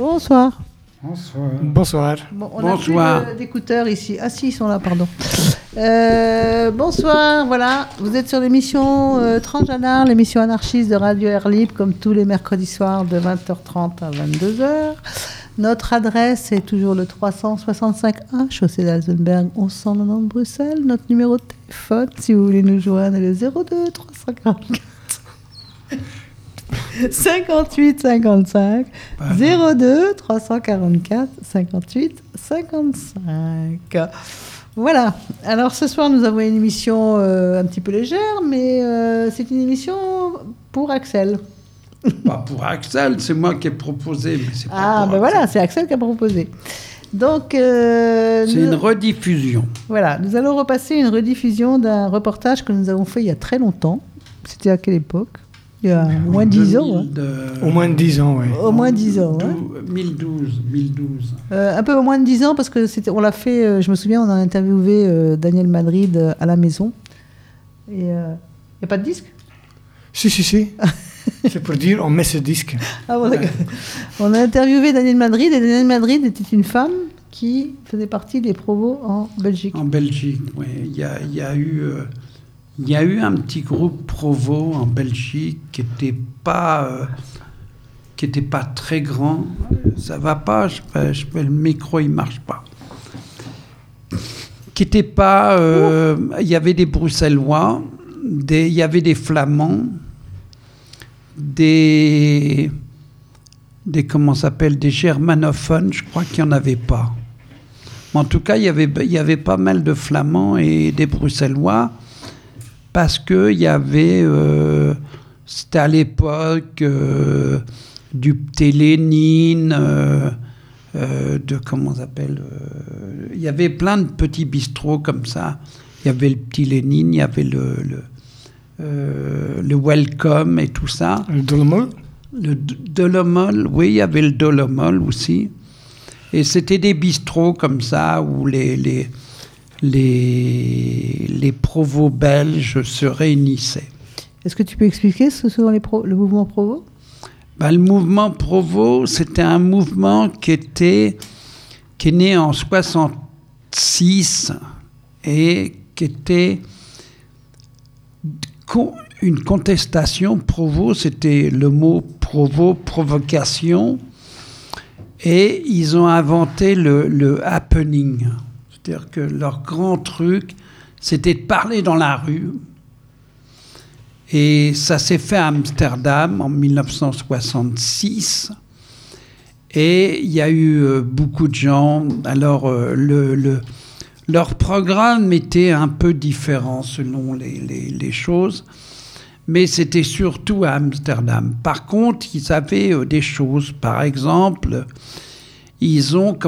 Bonsoir. Bonsoir. Bon, on n'a plus d'écouteurs ici. Ah si, ils sont là, pardon. Bonsoir, voilà. Vous êtes sur l'émission Transgenre, l'émission anarchiste de Radio Air Libre, comme tous les mercredis soirs de 20h30 à 22h. Notre adresse est toujours le 365A, chaussée d'Alzenberg, 1190 Bruxelles. Notre numéro de téléphone, si vous voulez nous joindre, est le 02 344 58 55 02 344 58 55. Voilà. Alors ce soir, nous avons une émission un petit peu légère, mais c'est une émission pour Axel. Pas pour Axel, c'est moi qui ai proposé. Mais c'est pas pour ben voilà, c'est Axel qui a proposé. Donc, c'est une rediffusion. Voilà, nous allons repasser une rediffusion d'un reportage que nous avons fait il y a très longtemps. C'était à quelle époque ? Il y a au moins 10 ans. Au moins 10 ans, oui. Au moins 10 ans. 2012. Un peu au moins de 10 ans, parce que on l'a fait, je me souviens, on a interviewé Daniel Madrid à la maison. Et il n'y a pas de disque ? Si. C'est pour dire, on met ce disque. Ah bon, d'accord. On a interviewé Daniel Madrid, et Daniel Madrid était une femme qui faisait partie des provos en Belgique. En Belgique, oui. Il y a eu un petit groupe provo en Belgique qui n'était pas très grand. Ça va pas, le micro il marche pas. Qui n'était pas. Il y avait des Bruxellois, il y avait des Flamands, des germanophones. Je crois qu'il n'y en avait pas. Mais en tout cas, il y avait pas mal de Flamands et des Bruxellois. Parce qu'il y avait, c'était à l'époque du Petit Lénine, il y avait plein de petits bistrots comme ça. Il y avait le Petit Lénine, il y avait le Welcome et tout ça. Le Dolomol ? Le Dolomol, oui, il y avait le Dolomol aussi. Et c'était des bistrots comme ça où les provos belges se réunissaient. Est-ce que tu peux expliquer ce que sont le mouvement provo ? Le mouvement provo, c'était un mouvement qui est né en 1966 et qui était une contestation. Provo, c'était le mot provo, provocation, et ils ont inventé le happening. C'est-à-dire que leur grand truc, c'était de parler dans la rue. Et ça s'est fait à Amsterdam en 1966. Et il y a eu beaucoup de gens. Alors, leur programme était un peu différent selon les choses. Mais c'était surtout à Amsterdam. Par contre, ils avaient des choses. Par exemple, ils ont,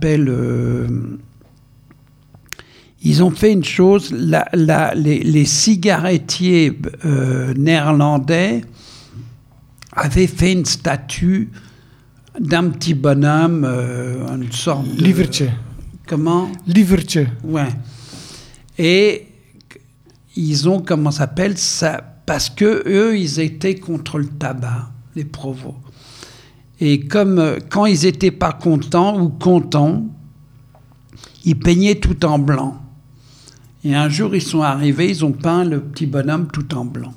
ils ont fait une chose, les cigarettiers néerlandais avaient fait une statue d'un petit bonhomme, une sorte de... Lievertje. Comment ? Lievertje. Ouais. Et ils ont, ça, parce que eux, ils étaient contre le tabac, les provos. Et quand ils n'étaient pas contents ou contents, ils peignaient tout en blanc. Et un jour, ils sont arrivés, ils ont peint le petit bonhomme tout en blanc.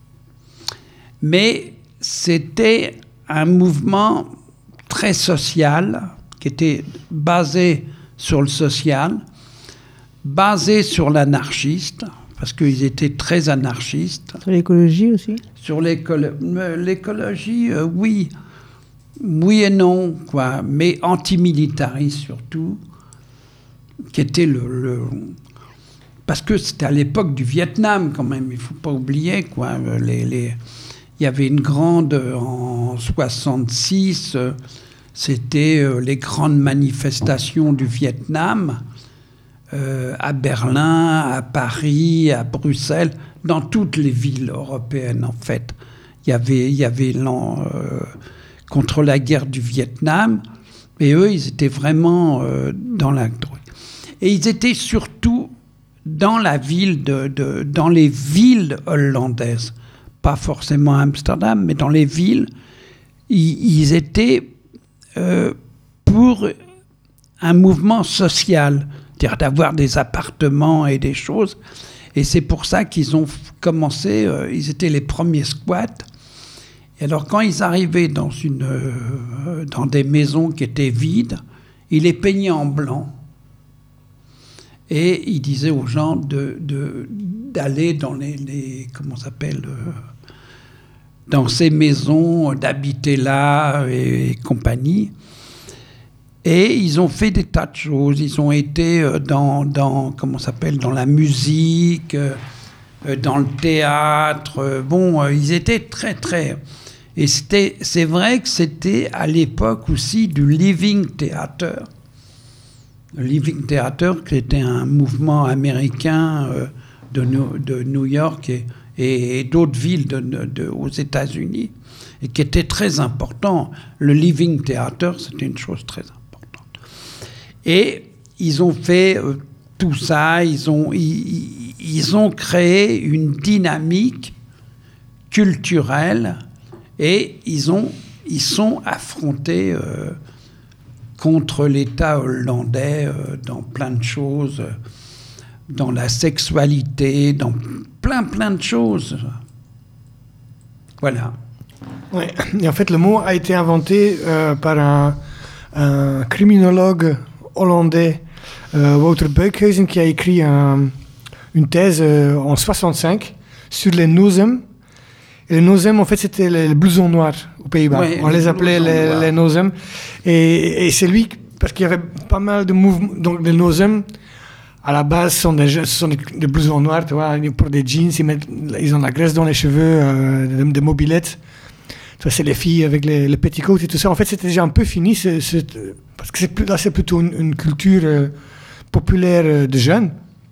Mais c'était un mouvement très social, qui était basé sur le social, basé sur l'anarchiste, parce qu'ils étaient très anarchistes. Sur l'écologie aussi ? Sur l'écologie, oui. Oui et non, quoi. Mais antimilitariste surtout, qui était parce que c'était à l'époque du Vietnam, quand même, il ne faut pas oublier, quoi. Il y avait une grande, en 1966, c'était les grandes manifestations du Vietnam, à Berlin, à Paris, à Bruxelles, dans toutes les villes européennes, en fait. Il y avait contre la guerre du Vietnam, et eux, ils étaient vraiment dans la drogue. Et ils étaient surtout dans dans les villes hollandaises, pas forcément à Amsterdam, mais dans les villes, ils étaient pour un mouvement social, c'est-à-dire d'avoir des appartements et des choses. Et c'est pour ça qu'ils ont commencé, ils étaient les premiers squats. Et alors quand ils arrivaient dans des maisons qui étaient vides, ils les peignaient en blanc. Et ils disaient aux gens d'aller dans les comment ça s'appelle, dans ces maisons, d'habiter là et compagnie. Et ils ont fait des tas de choses. Ils ont été dans comment ça s'appelle, dans la musique, dans le théâtre. Ils étaient très, très... Et c'est vrai que c'était à l'époque aussi du Living Theater. Le Living Theater, qui était un mouvement américain de New York et d'autres villes aux États-Unis, et qui était très important. Le Living Theater, c'était une chose très importante. Et ils ont fait tout ça, ils ont créé une dynamique culturelle et ils sont affrontés contre l'État hollandais dans plein de choses, dans la sexualité, dans plein de choses. Voilà. Ouais. Et en fait, le mot a été inventé par un criminologue hollandais, Wouter Buikhuizen, qui a écrit une thèse en 65 sur les nozem. Et les nozem, en fait, c'était les blousons noirs aux Pays-Bas. Ouais, on les appelait les nozem. Et c'est lui, parce qu'il y avait pas mal de mouvements. Donc, les nozem, à la base, ce sont des blousons noirs, tu vois, pour des jeans. Ils ont de la graisse dans les cheveux, des mobylettes. C'est les filles avec les petticoats et tout ça. En fait, c'était déjà un peu fini, parce que c'est plutôt une culture populaire de jeunes.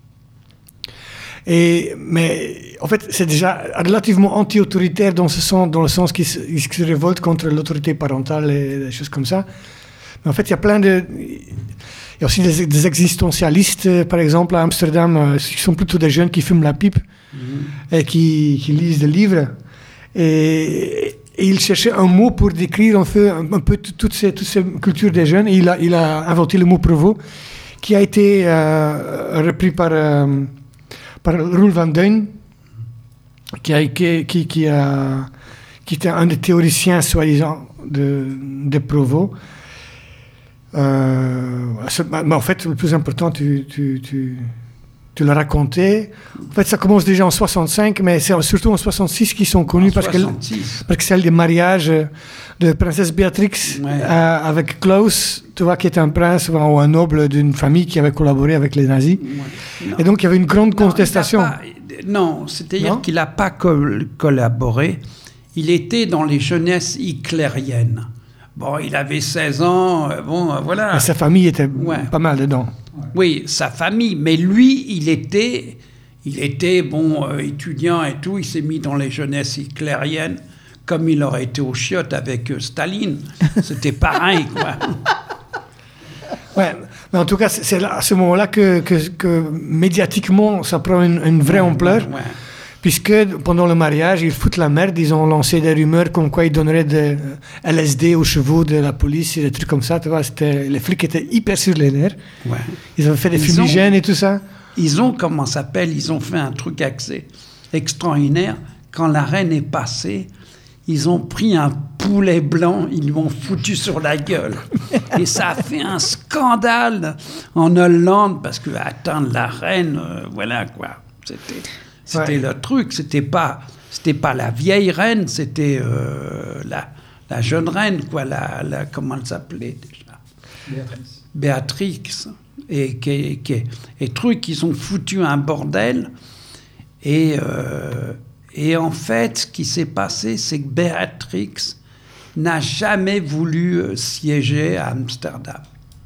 Mais en fait, c'est déjà relativement anti-autoritaire dans le sens qu'ils se révoltent contre l'autorité parentale et des choses comme ça. Mais en fait, il y a aussi des existentialistes, par exemple, à Amsterdam, qui sont plutôt des jeunes qui fument la pipe et qui lisent des livres. Et il cherchait un mot pour décrire un peu toutes ces cultures des jeunes. Et il a inventé le mot provo, qui a été repris par Roel van Duin, qui était un des théoriciens, soi-disant, de Provo. Mais en fait, le plus important, tu l'as raconté. En fait, ça commence déjà en 65, mais c'est surtout en 66 qu'ils sont connus parce que c'est le mariage de princesse Béatrix avec Klaus, tu vois, qui était un prince ou un noble d'une famille qui avait collaboré avec les nazis. Ouais. Et donc, il y avait une grande contestation. C'est-à-dire qu'il n'a pas collaboré. Il était dans les jeunesses hitlériennes. Bon, il avait 16 ans, voilà. Et sa famille était pas mal dedans. Oui, sa famille, mais lui, il était étudiant et tout, il s'est mis dans les jeunesses hitlériennes, comme il aurait été au chiottes avec Staline. C'était pareil, quoi. Ouais, mais en tout cas, c'est à ce moment-là que médiatiquement, ça prend une vraie ampleur. Ouais. Puisque pendant le mariage, ils foutent la merde, ils ont lancé des rumeurs comme quoi ils donneraient de LSD aux chevaux de la police et des trucs comme ça. Tu vois, les flics étaient hyper sur les nerfs. Ouais. Ils avaient fait des fumigènes et tout ça. Ils ont fait un truc extraordinaire. Quand la reine est passée, ils ont pris un poulet blanc, ils lui ont foutu sur la gueule. Et ça a fait un scandale en Hollande, parce que atteindre la reine, voilà quoi, C'était le truc, c'était pas la vieille reine, c'était la jeune reine, quoi, comment elle s'appelait déjà ? Béatrix. Et truc, ils ont foutu un bordel. Et en fait, ce qui s'est passé, c'est que Béatrix n'a jamais voulu siéger à Amsterdam.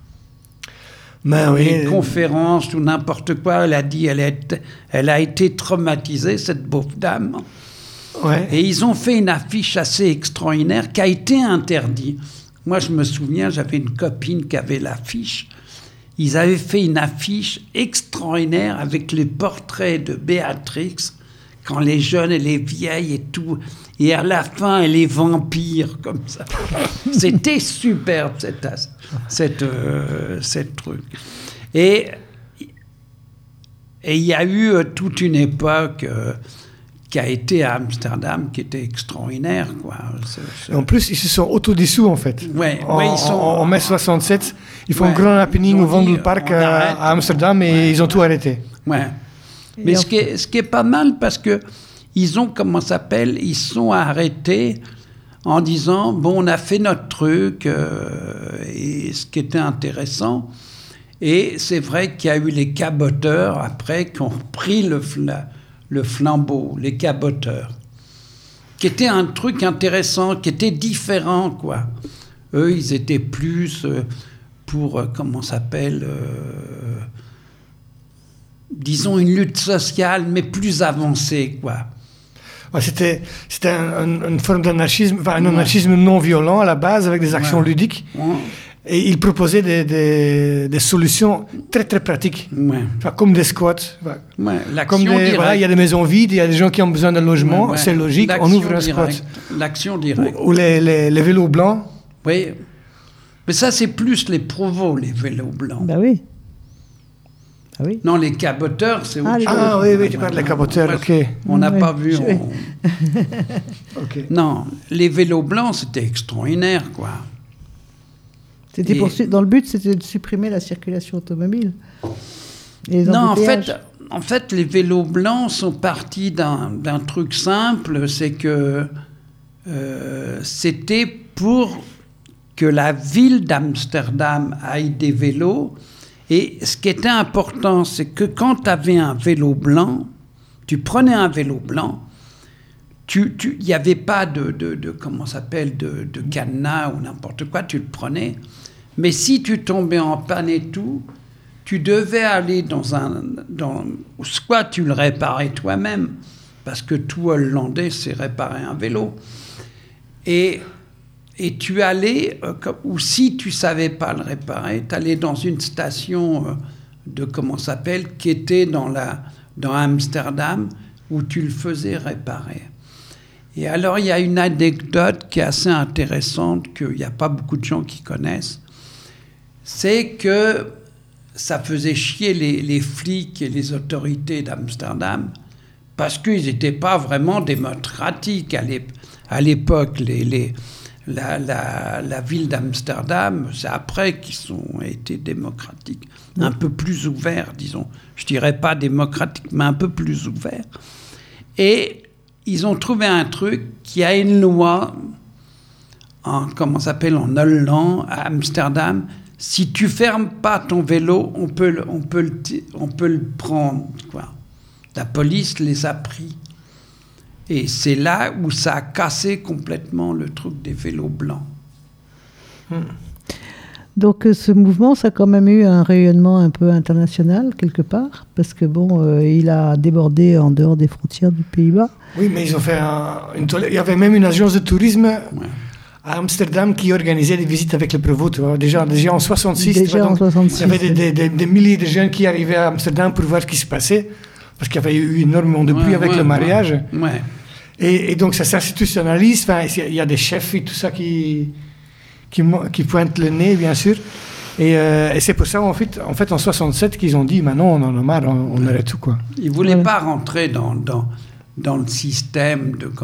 Une conférence ou n'importe quoi, elle a dit, elle a été traumatisée, cette pauvre dame. Ouais. Et ils ont fait une affiche assez extraordinaire qui a été interdite. Moi, je me souviens, j'avais une copine qui avait l'affiche. Ils avaient fait une affiche extraordinaire avec les portraits de Béatrix quand les jeunes et les vieilles et tout, et à la fin, les vampires, comme ça. C'était superbe, cette truc. Et il y a eu toute une époque qui a été à Amsterdam, qui était extraordinaire, quoi. Et en plus, ils se sont autodissous, en fait. En mai 67, ils font un grand happening au Vondelpark à Amsterdam et ils ont tout arrêté. Ouais. Mais ce qui est pas mal, parce que ils ont, ils sont arrêtés en disant, bon, on a fait notre truc, et ce qui était intéressant. Et c'est vrai qu'il y a eu les caboteurs, après, qui ont pris le flambeau, les caboteurs, qui était un truc intéressant, qui était différent, quoi. Eux, ils étaient plus pour, disons une lutte sociale, mais plus avancée, quoi. C'était une forme d'anarchisme, un anarchisme non violent à la base, avec des actions ludiques. Et ils proposaient des solutions très très pratiques, comme des squats. Comme il y a des maisons vides, il y a des gens qui ont besoin d'un logement, c'est logique, on ouvre un squat. L'action directe. Ou les vélos blancs. Oui, mais ça c'est plus les provos, les vélos blancs. Ben oui. Ah oui. Non, les caboteurs, c'est autre chose. Ah oui, tu parles des caboteurs, ok. On n'a pas vu. Non, les vélos blancs, c'était extraordinaire, quoi. C'était dans le but, c'était de supprimer la circulation automobile. Non, en fait, les vélos blancs sont partis d'un truc simple, c'est que c'était pour que la ville d'Amsterdam aille des vélos. Et ce qui était important, c'est que quand tu avais un vélo blanc, tu prenais un vélo blanc, il n'y avait pas de cadenas ou n'importe quoi, tu le prenais. Mais si tu tombais en panne et tout, tu devais aller soit tu le réparais toi-même, parce que tout Hollandais sait réparer un vélo. Et tu allais, ou si tu ne savais pas le réparer, tu allais dans une station qui était dans Amsterdam, où tu le faisais réparer. Et alors, il y a une anecdote qui est assez intéressante, qu'il n'y a pas beaucoup de gens qui connaissent. C'est que ça faisait chier les flics et les autorités d'Amsterdam, parce qu'ils n'étaient pas vraiment démocratiques à l'époque. La ville d'Amsterdam, c'est après qu'ils ont été démocratiques, un peu plus ouverts, disons. Je dirais pas démocratiques, mais un peu plus ouverts. Et ils ont trouvé un truc qui a une loi, en Hollande, à Amsterdam. Si tu fermes pas ton vélo, on peut le prendre, quoi. La police les a pris. Et c'est là où ça a cassé complètement le truc des vélos blancs. Donc ce mouvement, ça a quand même eu un rayonnement un peu international, quelque part, parce que il a débordé en dehors des frontières du Pays-Bas. Oui, mais ils ont fait il y avait même une agence de tourisme à Amsterdam qui organisait des visites avec le prévôt. Déjà en 66, il y avait des milliers de jeunes qui arrivaient à Amsterdam pour voir ce qui se passait, parce qu'il y avait eu énormément de bruit avec le mariage. Et donc ça s'institutionnalise. Il y a des chefs et tout ça qui pointent le nez, bien sûr. Et c'est pour ça, en fait, en 67, qu'ils ont dit, maintenant, on en a marre, on arrête tout, quoi. Ils ne voulaient pas rentrer dans le système de,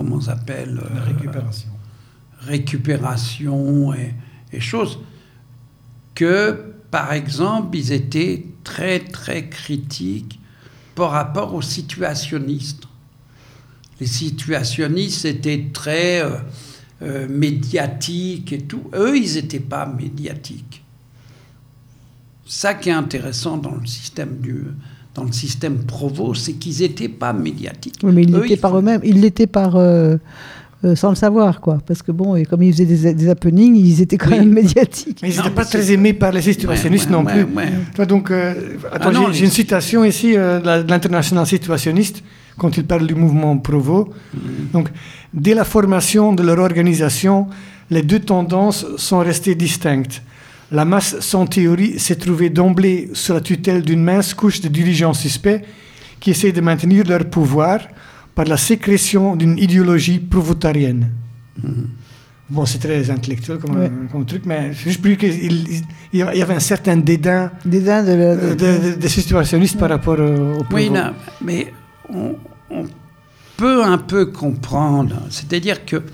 récupération et choses. Que, par exemple, ils étaient très, très critiques par rapport aux situationnistes. Les situationnistes étaient très médiatiques et tout. Eux, ils n'étaient pas médiatiques. Ça qui est intéressant dans le système Provo, c'est qu'ils n'étaient pas médiatiques. Oui, mais ils l'étaient par eux-mêmes. Ils l'étaient sans le savoir, quoi. Parce que et comme ils faisaient des happenings, ils étaient quand même médiatiques. Mais ils n'étaient pas très aimés par les situationnistes non plus. Donc, j'ai une citation ici de l'International situationniste, quand il parle du mouvement Provo. Donc, dès la formation de leur organisation, les deux tendances sont restées distinctes. La masse sans théorie s'est trouvée d'emblée sous la tutelle d'une mince couche de dirigeants suspects qui essaient de maintenir leur pouvoir par la sécrétion d'une idéologie provotarienne. Bon, c'est très intellectuel comme truc, mais juste pour dire qu'il y avait un certain dédain des situationnistes par rapport au pouvoir. Oui, non, mais on peut un peu comprendre. C'est-à-dire que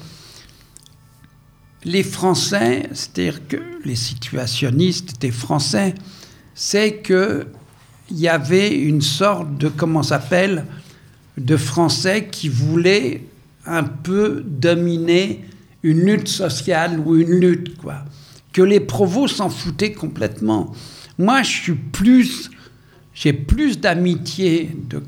les Français, c'est-à-dire que les situationnistes étaient Français, c'est qu'il y avait une sorte de, de Français qui voulaient un peu dominer une lutte sociale ou une lutte, quoi. Que les provos s'en foutaient complètement. Moi, j'ai plus d'amitié de,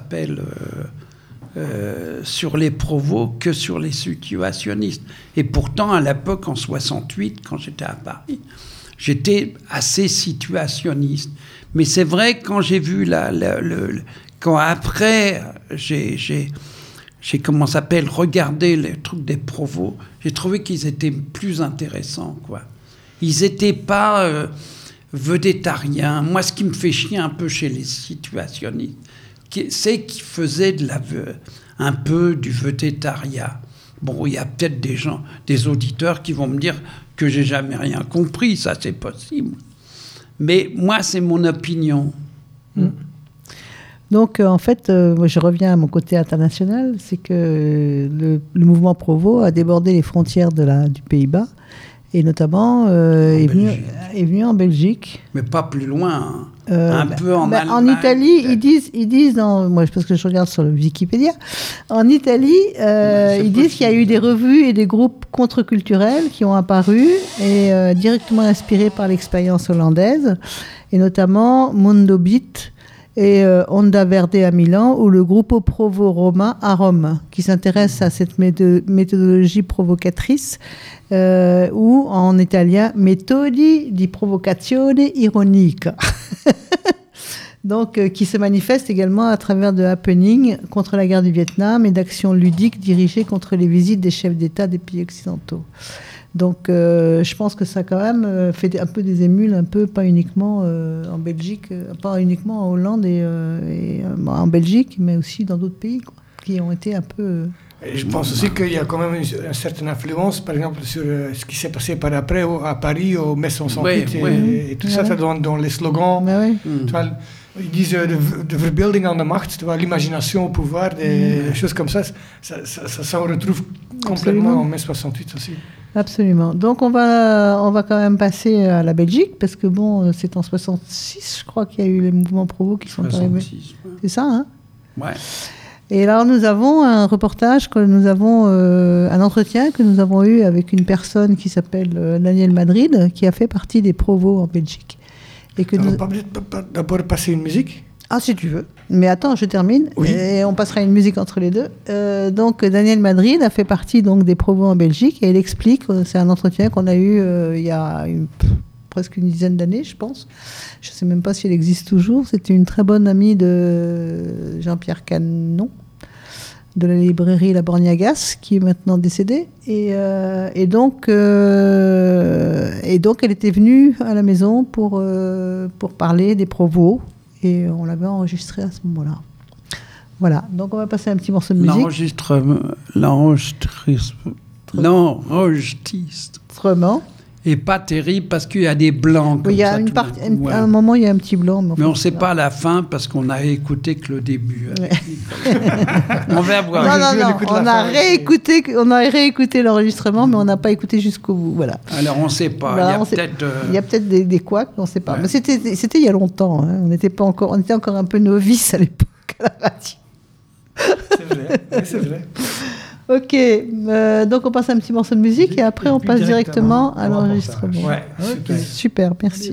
sur les provos que sur les situationnistes. Et pourtant, à l'époque, en 68, quand j'étais à Paris, j'étais assez situationniste. Mais c'est vrai, quand j'ai vu quand après, j'ai regardé les trucs des provos, j'ai trouvé qu'ils étaient plus intéressants, quoi. Ils n'étaient pas vedettariens. Moi, ce qui me fait chier un peu chez les situationnistes, c'est qu'ils faisaient un peu du vedettariat. Bon, il y a peut-être des auditeurs qui vont me dire que j'ai jamais rien compris, ça c'est possible. Mais moi, c'est mon opinion. Donc, en fait, moi, je reviens à mon côté international, c'est que le mouvement Provo a débordé les frontières du Pays-Bas, et notamment est venu en Belgique. Mais pas plus loin, hein. Peu en Allemagne. En Italie, ils disent moi, parce que je regarde sur le Wikipédia, en Italie, ils disent qu'il y a eu des revues et des groupes contre-culturels qui ont apparu, et directement inspirés par l'expérience hollandaise, et notamment Mondo Beat, et Onda Verde à Milan, ou le Gruppo Provo Roma à Rome, qui s'intéresse à cette méthodologie provocatrice, ou en italien, Metodi di provocazione ironica. Donc, qui se manifeste également à travers de happenings contre la guerre du Vietnam et d'actions ludiques dirigées contre les visites des chefs d'État des pays occidentaux. Donc, je pense que ça, quand même, fait un peu des émules, pas uniquement en Belgique, pas uniquement en Hollande et en Belgique, mais aussi dans d'autres pays, quoi, qui ont été un peu... Et je pense aussi qu'il y a quand même une certaine influence, par exemple, sur ce qui s'est passé par après à Paris, au Mai 68, et tout ça, dans les slogans. Terwijl, ils disent de verbeelding aan de macht, l'imagination au pouvoir, des choses comme ça, ça on retrouve complètement en mai 68 aussi. Absolument. Donc on va quand même passer à la Belgique, parce que bon, c'est en 66, je crois, qu'il y a eu les mouvements Provo qui sont arrivés. Ouais. C'est ça, hein? Ouais. Et alors nous avons un reportage, un entretien que nous avons eu avec une personne qui s'appelle Daniel Madrid, qui a fait partie des Provo en Belgique. Et que on va peut-être d'abord passer une musique? Ah, si tu veux. Mais attends, je termine. Oui. Et on passera une musique entre les deux. Donc, Daniel Madrid a fait partie donc, des Provo en Belgique, et il explique, c'est un entretien qu'on a eu il y a presque une dizaine d'années, je pense. Je ne sais même pas si elle existe toujours. C'était une très bonne amie de Jean-Pierre Canon, de la librairie La Borgnagas, qui est maintenant décédée. Et donc, elle était venue à la maison pour parler des Provo. Et on l'avait enregistré à ce moment-là. Voilà, donc on va passer un petit morceau de musique. L'enregistrement est pas terrible parce qu'il y a des blancs. Oui, il y a à un moment, il y a un petit blanc. Mais on ne sait pas la fin parce qu'on a écouté que le début. On va voir. Non, on a réécouté l'enregistrement, mais on n'a pas écouté jusqu'au bout. Voilà. Alors on ne sait pas. Voilà, il y a peut-être des couacs, on ne sait pas. Ouais. Mais c'était il y a longtemps. Hein. On était encore un peu novices à l'époque à la radio. C'est vrai. Ok, donc on passe un petit morceau de musique et après on passe directement à l'enregistrement. Ouais, okay. Super, merci.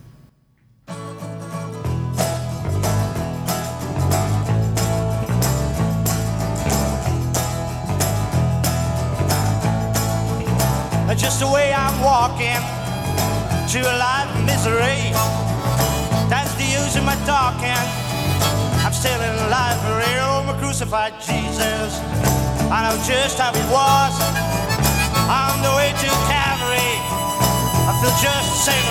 Just the way I'm walking to a life of misery. That's the use of my talking. I'm still in life for real, my crucified Jesus. I know just how it was on the way to Calvary. I feel just the same.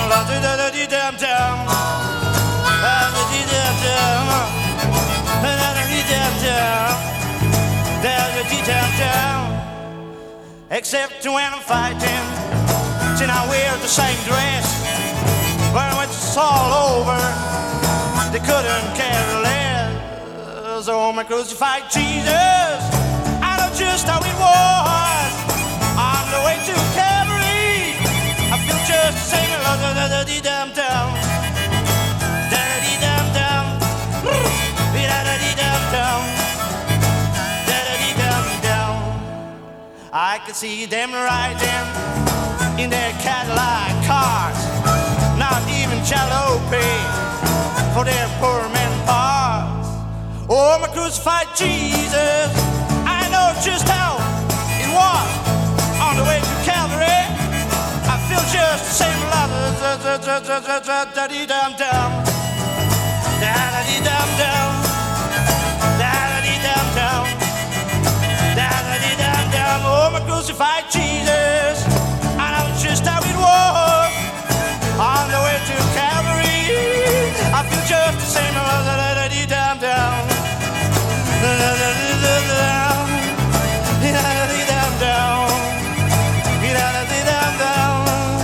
except when I'm fighting. Till I wear the same dress. When it's all over, they couldn't care less. Oh, my crucified Jesus, I know just how it was. On the way to Calvary, I feel just the same. Da-da-dee-dum-dum, da-da-dee-dum-dum, da-da-dee-dum-dum, da-da-dee-dum-dum. I can see them riding in their Cadillac cars, not even jalopy for their poor men bars. Oh, my crucified Jesus, I know just how it was on the way to Calvary. I feel just the same love. Da-da-dee-dum-dum, da-da-dee-dum-dum, da-da-dee-dum-dum, da-da-dee-dum-dum. Oh, my crucified Jesus, I know just how it was on the way to Calvary. I feel just the same. Da-da-dee-dum-dum, da-da-dee-dum-dum, da-da-dee-dum-dum, da-da-dee-dum-dum.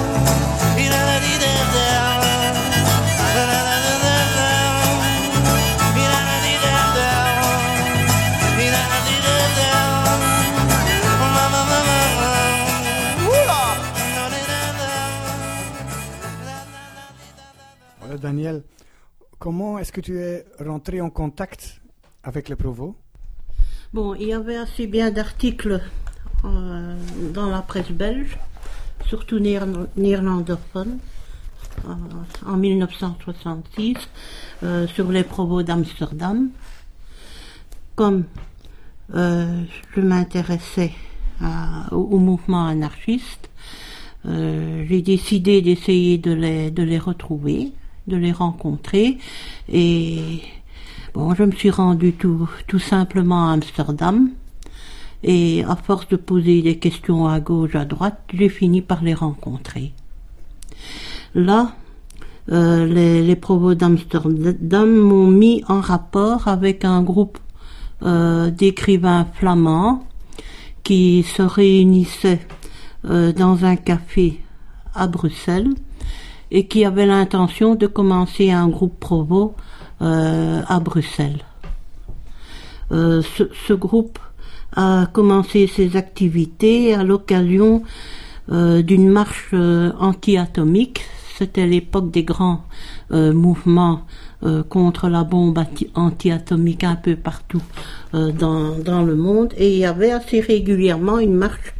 Daniel, comment est-ce que tu es rentré en contact avec le Provo? Bon, il y avait assez bien d'articles dans la presse belge, surtout néerlandophone, en 1966, sur les Provos d'Amsterdam. Comme je m'intéressais au mouvement anarchiste, j'ai décidé d'essayer de les retrouver, de les rencontrer, et bon, je me suis rendue tout simplement à Amsterdam, et à force de poser des questions à gauche, à droite, j'ai fini par les rencontrer. Là, les Provos d'Amsterdam m'ont mis en rapport avec un groupe d'écrivains flamands qui se réunissaient dans un café à Bruxelles et qui avait l'intention de commencer un groupe Provo à Bruxelles. Ce groupe a commencé ses activités à l'occasion d'une marche anti-atomique. C'était l'époque des grands mouvements contre la bombe anti-atomique un peu partout dans le monde, et il y avait assez régulièrement une marche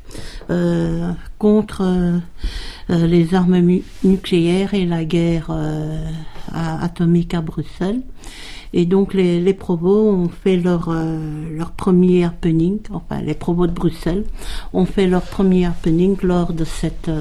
contre les armes nucléaires et la guerre atomique à Bruxelles. Et donc les Provos ont fait leur premier happening, enfin les Provos de Bruxelles ont fait leur premier happening lors de cette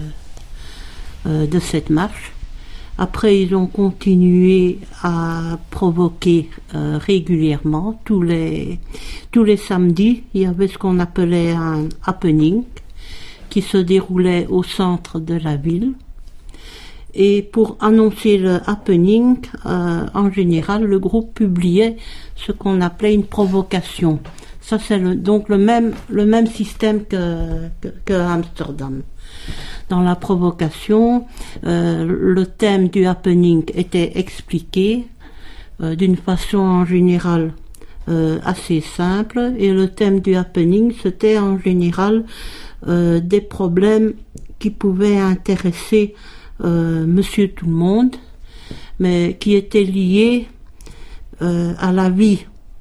marche. Après, ils ont continué à provoquer régulièrement. Tous les samedis, il y avait ce qu'on appelait un happening qui se déroulait au centre de la ville. Et pour annoncer le happening, en général, le groupe publiait ce qu'on appelait une provocation. Ça, c'est donc le même système que Amsterdam. Dans la provocation, le thème du happening était expliqué d'une façon en général assez simple, et le thème du happening, c'était en général des problèmes qui pouvaient intéresser Monsieur Tout-le-Monde, mais qui étaient liés à la vie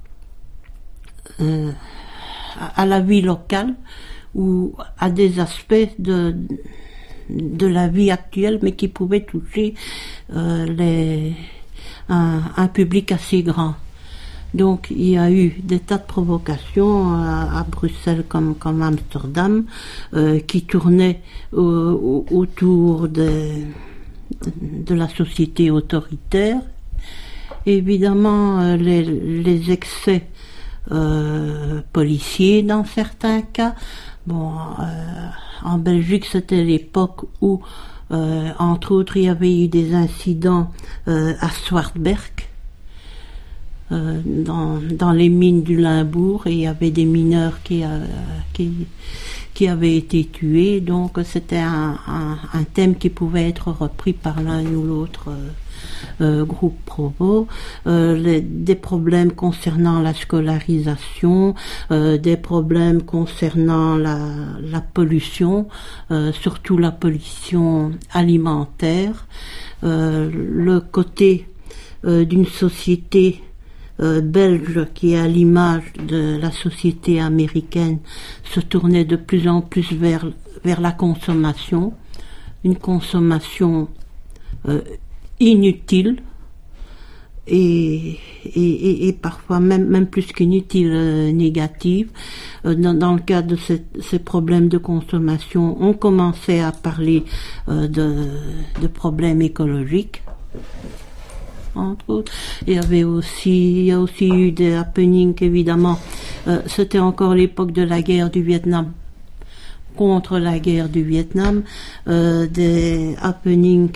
locale, ou à des aspects de la vie actuelle, mais qui pouvaient toucher un public assez grand. Donc il y a eu des tas de provocations à Bruxelles comme Amsterdam, qui tournaient autour de la société autoritaire. Évidemment, les excès policiers dans certains cas. Bon, en Belgique, c'était l'époque où, entre autres, il y avait eu des incidents à Swartberg, dans les mines du Limbourg, et il y avait des mineurs qui qui avait été tué. Donc c'était un thème qui pouvait être repris par l'un ou l'autre groupe Provo, des problèmes concernant la scolarisation, des problèmes concernant la pollution, surtout la pollution alimentaire, le côté d'une société belge qui, à l'image de la société américaine, se tournait de plus en plus vers la consommation, une consommation inutile et parfois même plus qu'inutile, négative. Dans le cadre de ces problèmes de consommation, on commençait à parler de problèmes écologiques, entre autres. Il y a aussi eu des happenings, évidemment. C'était encore l'époque de la guerre du Vietnam. Contre la guerre du Vietnam, des happenings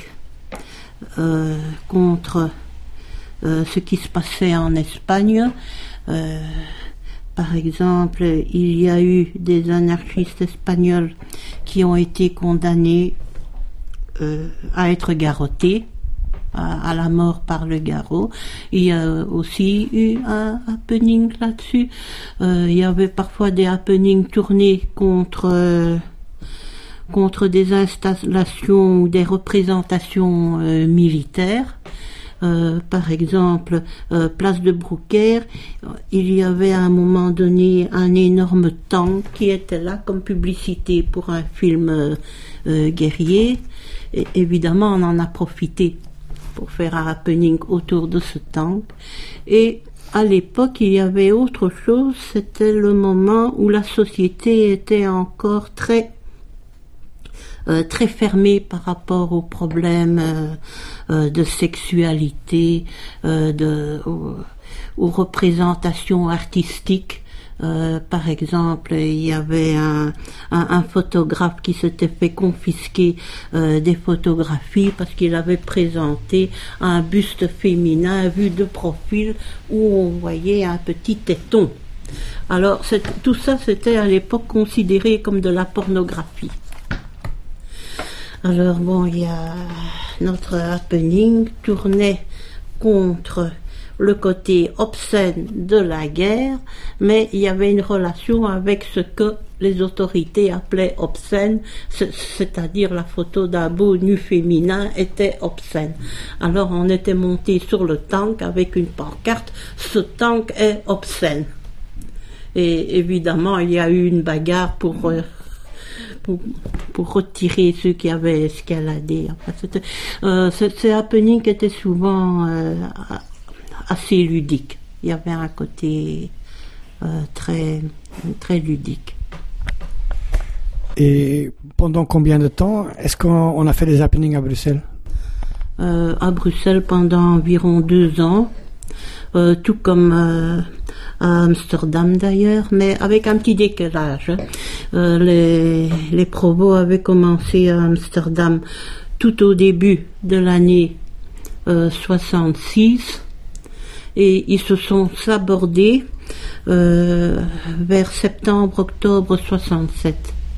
contre ce qui se passait en Espagne. Par exemple, il y a eu des anarchistes espagnols qui ont été condamnés à être garrottés, à la mort par le garrot. Il y a aussi eu un happening là-dessus. Il y avait parfois des happenings tournés contre des installations ou des représentations militaires. Par exemple, place de Brouckère, il y avait à un moment donné un énorme tank qui était là comme publicité pour un film guerrier. Et évidemment, on en a profité pour faire un happening autour de ce tank. Et à l'époque, il y avait autre chose, c'était le moment où la société était encore très fermée par rapport aux problèmes de sexualité, aux représentations artistiques. Par exemple, il y avait un photographe qui s'était fait confisquer des photographies parce qu'il avait présenté un buste féminin vu de profil où on voyait un petit téton. Alors tout ça, c'était à l'époque considéré comme de la pornographie. Alors bon, il y a notre happening tournait contre le côté obscène de la guerre, mais il y avait une relation avec ce que les autorités appelaient obscène, c'est-à-dire la photo d'un beau nu féminin était obscène. Alors on était monté sur le tank avec une pancarte, ce tank est obscène. Et évidemment, il y a eu une bagarre pour retirer ceux qui avaient escaladé. Enfin, ces happenings étaient souvent assez ludique. Il y avait un côté très, très ludique. Et pendant combien de temps est-ce qu'on a fait des happenings à Bruxelles? À Bruxelles pendant environ 2 ans, tout comme à Amsterdam d'ailleurs, mais avec un petit décalage. Les Provo avaient commencé à Amsterdam tout au début de l'année 66. Et ils se sont sabordés vers septembre-octobre 67.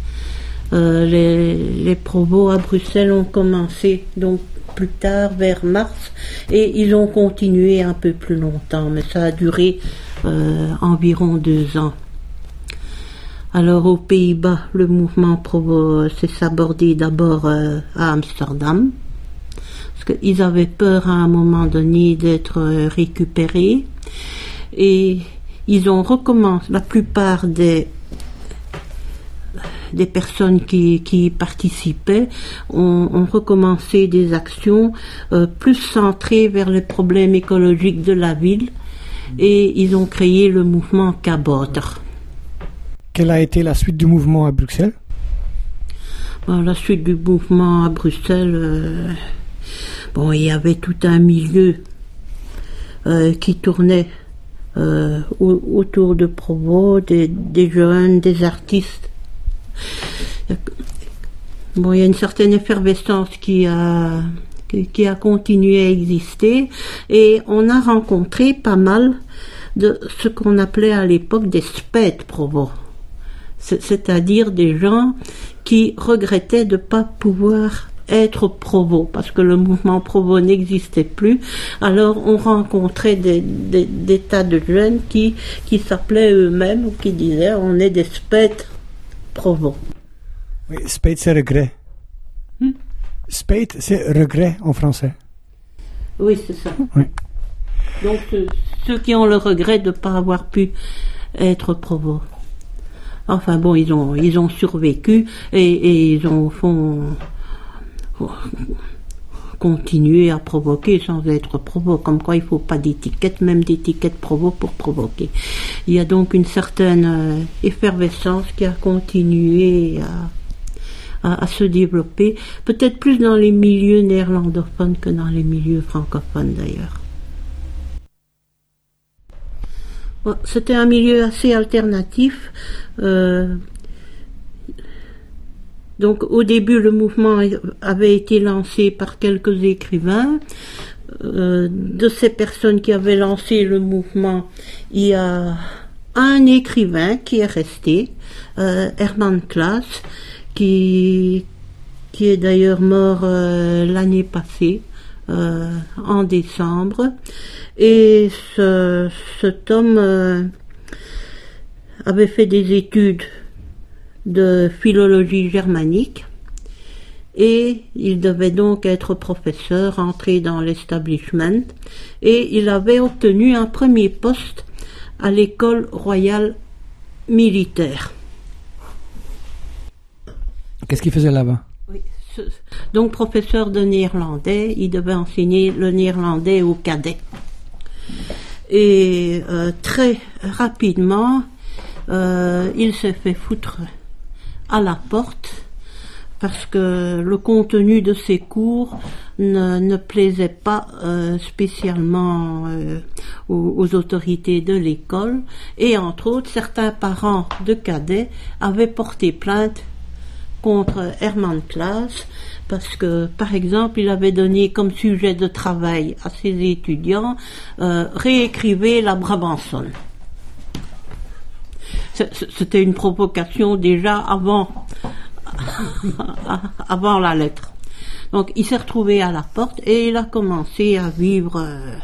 Les Provo à Bruxelles ont commencé donc plus tard, vers mars, et ils ont continué un peu plus longtemps, mais ça a duré environ 2 ans. Alors aux Pays-Bas, le mouvement Provo s'est sabordé d'abord à Amsterdam, parce qu'ils avaient peur à un moment donné d'être récupérés, et ils ont recommencé. La plupart des personnes qui participaient ont recommencé des actions plus centrées vers les problèmes écologiques de la ville, et ils ont créé le mouvement Cabotre. Quelle a été la suite du mouvement à Bruxelles? La suite du mouvement à Bruxelles... il y avait tout un milieu qui tournait autour de Provo, des jeunes, des artistes. Il y a une certaine effervescence qui a continué à exister, et on a rencontré pas mal de ce qu'on appelait à l'époque des sped Provo. c'est-à-dire des gens qui regrettaient de ne pas pouvoir être provo, parce que le mouvement provo n'existait plus. Alors on rencontrait des tas de jeunes qui s'appelaient eux-mêmes ou qui disaient on est des spades provo. Oui, spade c'est regret. Spade c'est regret en français. Oui, c'est ça. Oui. Donc ceux qui ont le regret de ne pas avoir pu être provo. Enfin bon, ils ont survécu et ils ont continuer à provoquer sans être provo, comme quoi il ne faut pas d'étiquette, même d'étiquette provo pour provoquer. Il y a donc une certaine effervescence qui a continué à se développer, peut-être plus dans les milieux néerlandophones que dans les milieux francophones d'ailleurs. Bon, c'était un milieu assez alternatif. Donc au début, le mouvement avait été lancé par quelques écrivains. De ces personnes qui avaient lancé le mouvement, il y a un écrivain qui est resté, Herman Klaas, qui est d'ailleurs mort l'année passée, en décembre. Et cet homme avait fait des études de philologie germanique et il devait donc être professeur, entrer dans l'establishment, et il avait obtenu un premier poste à l'école royale militaire. Qu'est-ce qu'il faisait là-bas? Oui, donc professeur de néerlandais, il devait enseigner le néerlandais aux cadets. Et très rapidement, il s'est fait foutre à la porte parce que le contenu de ses cours ne plaisait pas spécialement aux autorités de l'école, et entre autres certains parents de cadets avaient porté plainte contre Herman Klaas parce que, par exemple, il avait donné comme sujet de travail à ses étudiants réécrivez la Brabançonne. C'était une provocation déjà avant la lettre. Donc il s'est retrouvé à la porte et il a commencé à vivre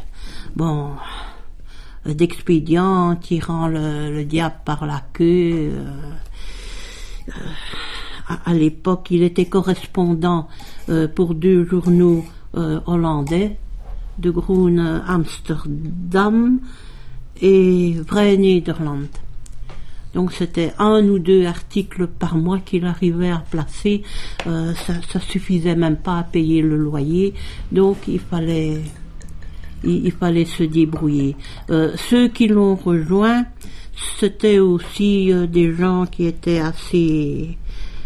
d'expédients, tirant le diable par la queue. À l'époque, il était correspondant pour 2 journaux hollandais, De Groene Amsterdam et Vrij Nederland. Donc c'était 1 ou 2 articles par mois qu'il arrivait à placer. Ça suffisait même pas à payer le loyer. Donc il fallait se débrouiller. Ceux qui l'ont rejoint, c'était aussi des gens qui étaient assez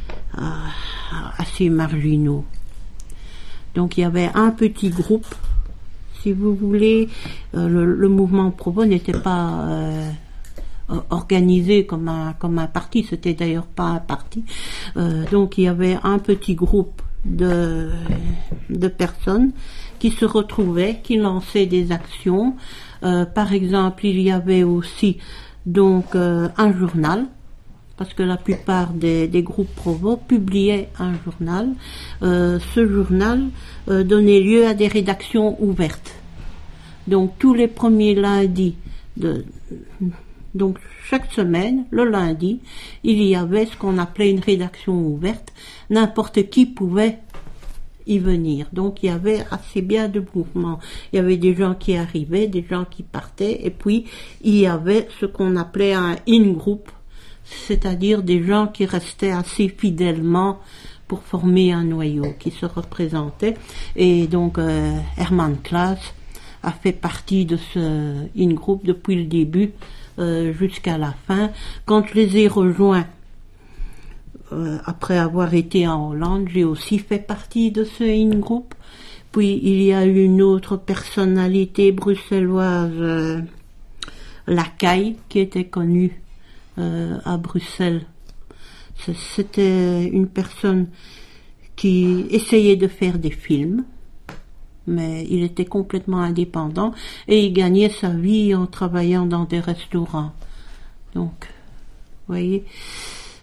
marginaux. Donc il y avait un petit groupe, si vous voulez. Le mouvement provo n'était pas organisé comme un parti, c'était d'ailleurs pas un parti. Donc il y avait un petit groupe de personnes qui se retrouvaient, qui lançaient des actions. Par exemple, il y avait aussi donc un journal, parce que la plupart des groupes provo publiaient un journal. Ce journal donnait lieu à des rédactions ouvertes. Donc tous les premiers lundis donc chaque semaine, le lundi, il y avait ce qu'on appelait une rédaction ouverte. N'importe qui pouvait y venir. Donc il y avait assez bien de mouvements. Il y avait des gens qui arrivaient, des gens qui partaient, et puis il y avait ce qu'on appelait un in-group, c'est-à-dire des gens qui restaient assez fidèlement pour former un noyau qui se représentait. Et donc Herman Klaas a fait partie de ce in-group depuis le début jusqu'à la fin. Quand je les ai rejoints, après avoir été en Hollande, j'ai aussi fait partie de ce in-group. Puis il y a eu une autre personnalité bruxelloise, Lacaille, qui était connue à Bruxelles. C'était une personne qui essayait de faire des films, mais il était complètement indépendant et il gagnait sa vie en travaillant dans des restaurants. Donc, vous voyez,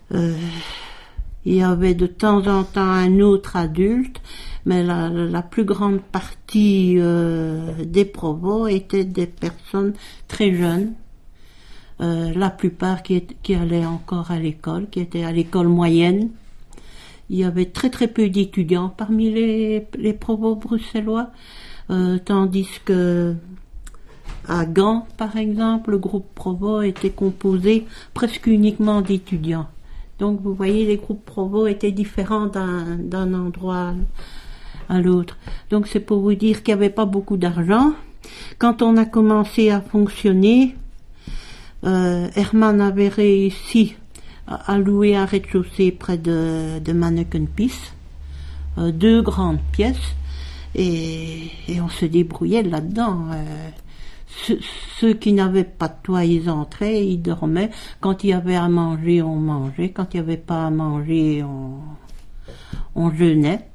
Il y avait de temps en temps un autre adulte, mais la plus grande partie des provos étaient des personnes très jeunes. La plupart qui allaient encore à l'école, qui étaient à l'école moyenne. Il y avait très très peu d'étudiants parmi les provos bruxellois, tandis que à Gand, par exemple, le groupe provo était composé presque uniquement d'étudiants. Donc vous voyez, les groupes provo étaient différents d'un endroit à l'autre. Donc c'est pour vous dire qu'il n'y avait pas beaucoup d'argent. Quand on a commencé à fonctionner, Herman avait réussi à louer un rez-de-chaussée près de Manneken-Pis, 2 grandes pièces, et on se débrouillait là-dedans. Ceux qui n'avaient pas de toit, ils entraient, ils dormaient. Quand il y avait à manger, on mangeait. Quand il n'y avait pas à manger, on jeûnait.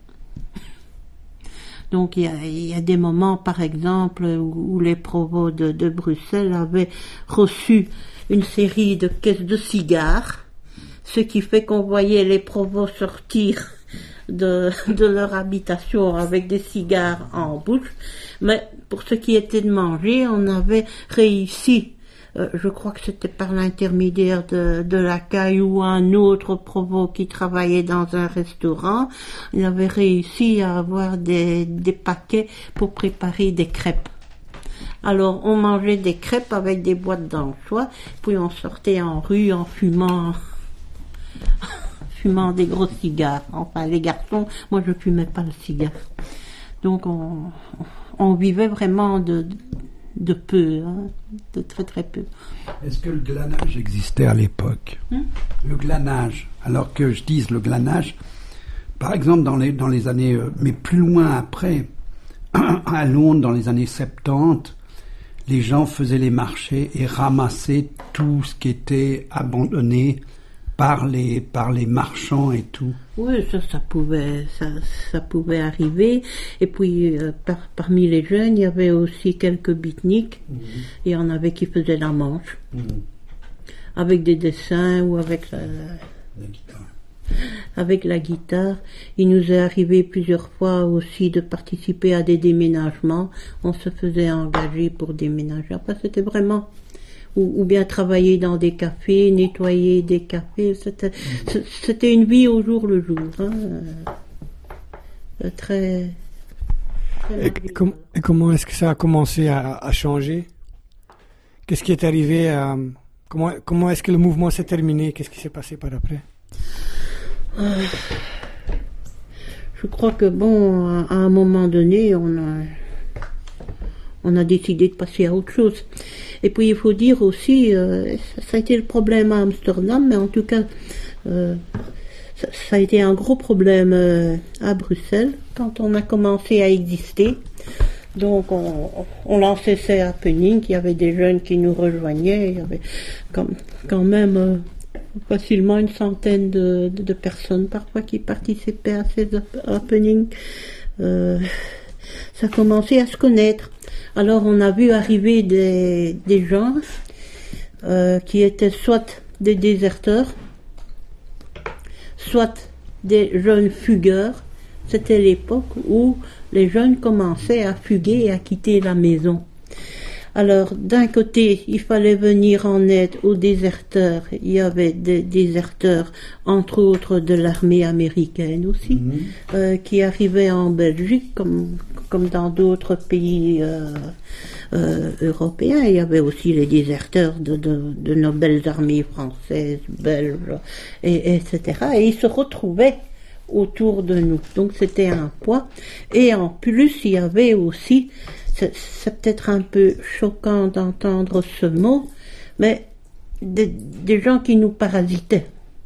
Donc il y a des moments, par exemple, où les provos de Bruxelles avaient reçu une série de caisses de cigares, ce qui fait qu'on voyait les provos sortir de leur habitation avec des cigares en bouche. Mais pour ce qui était de manger, on avait réussi, je crois que c'était par l'intermédiaire de la caille ou un autre provo qui travaillait dans un restaurant, il avait réussi à avoir des paquets pour préparer des crêpes. Alors on mangeait des crêpes avec des boîtes d'anchois, puis on sortait en rue en fumant des gros cigares. Enfin les garçons, moi je fumais pas le cigare. Donc on vivait vraiment de peu, hein, de très très peu. Est-ce que le glanage existait à l'époque? Le glanage, alors que je dise le glanage, par exemple dans les années, mais plus loin après, à Londres dans les années 70, les gens faisaient les marchés et ramassaient tout ce qui était abandonné par les marchands et tout. Oui, ça pouvait arriver. Et puis parmi les jeunes, il y avait aussi quelques beatniks. Il y en avait qui faisaient la manche avec des dessins ou avec la guitare. Il nous est arrivé plusieurs fois aussi de participer à des déménagements. On se faisait engager pour déménager. Enfin, c'était vraiment ou bien travailler dans des cafés, nettoyer des cafés. C'était une vie au jour le jour. Hein. Très et comment est-ce que ça a commencé à changer? Qu'est-ce qui est arrivé? Comment est-ce que le mouvement s'est terminé? Qu'est-ce qui s'est passé par après? Je crois que à un moment donné, on a décidé de passer à autre chose. Et puis il faut dire aussi, ça a été le problème à Amsterdam, mais en tout cas, ça a été un gros problème à Bruxelles quand on a commencé à exister. Donc on lançait ces happenings, il y avait des jeunes qui nous rejoignaient, il y avait quand même facilement une centaine de personnes parfois qui participaient à ces happenings. Ça commençait à se connaître. Alors on a vu arriver des gens qui étaient soit des déserteurs, soit des jeunes fugueurs. C'était l'époque où les jeunes commençaient à fuguer et à quitter la maison. Alors d'un côté, il fallait venir en aide aux déserteurs. Il y avait des déserteurs, entre autres de l'armée américaine aussi, qui arrivaient en Belgique comme dans d'autres pays européens. Il y avait aussi les déserteurs de nos belles armées françaises, belges, etc. Et ils se retrouvaient autour de nous. Donc c'était un poids. Et en plus, il y avait aussi, c'est peut-être un peu choquant d'entendre ce mot, mais des gens qui nous parasitaient.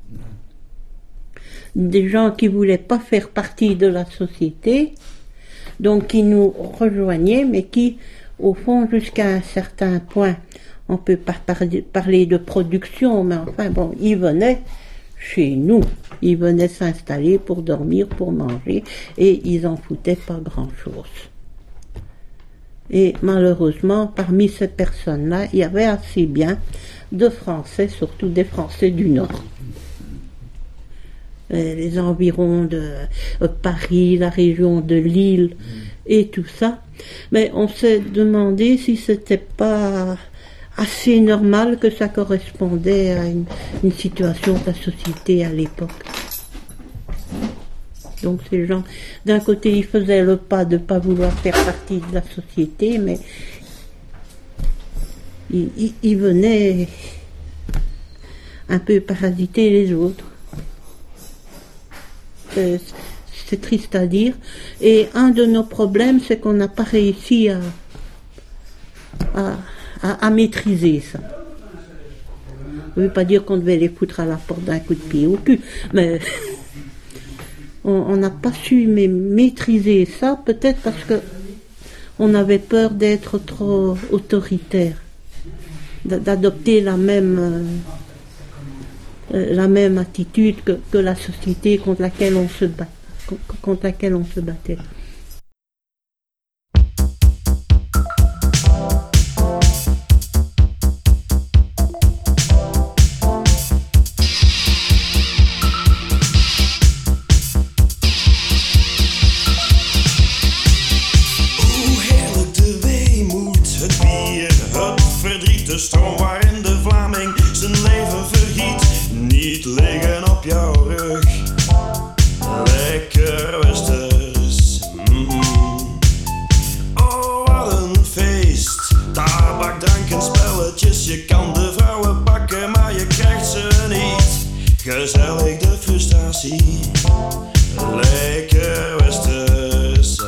Des gens qui voulaient pas faire partie de la société, donc qui nous rejoignaient, mais qui, au fond, jusqu'à un certain point, on peut pas parler de production, mais enfin bon, ils venaient chez nous. Ils venaient s'installer pour dormir, pour manger, et ils en foutaient pas grand-chose. Et malheureusement, parmi ces personnes-là, il y avait assez bien de Français, surtout des Français du Nord. les environs de Paris, la région de Lille et tout ça. Mais on s'est demandé si c'était pas assez normal que ça correspondait à une situation de la société à l'époque. Donc ces gens, d'un côté, ils faisaient le pas de ne pas vouloir faire partie de la société, mais ils venaient un peu parasiter les autres. C'est triste à dire. Et un de nos problèmes, c'est qu'on n'a pas réussi à maîtriser ça. Je ne veut pas dire qu'on devait les foutre à la porte d'un coup de pied au cul, mais on n'a pas su maîtriser ça, peut-être parce que on avait peur d'être trop autoritaire, d'adopter la même attitude que la société contre laquelle on se battait. De stroom waarin de Vlaming zijn leven vergiet, niet liggen op jouw rug. Lekker westers. Oh, wat een feest. Tabak, drank en spelletjes. Je kan de vrouwen pakken, maar je krijgt ze niet. Gezellig de frustratie. Lekker westers.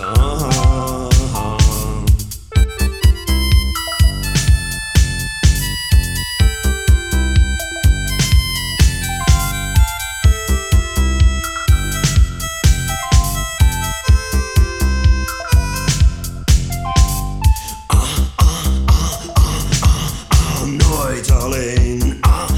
Nooit alleen.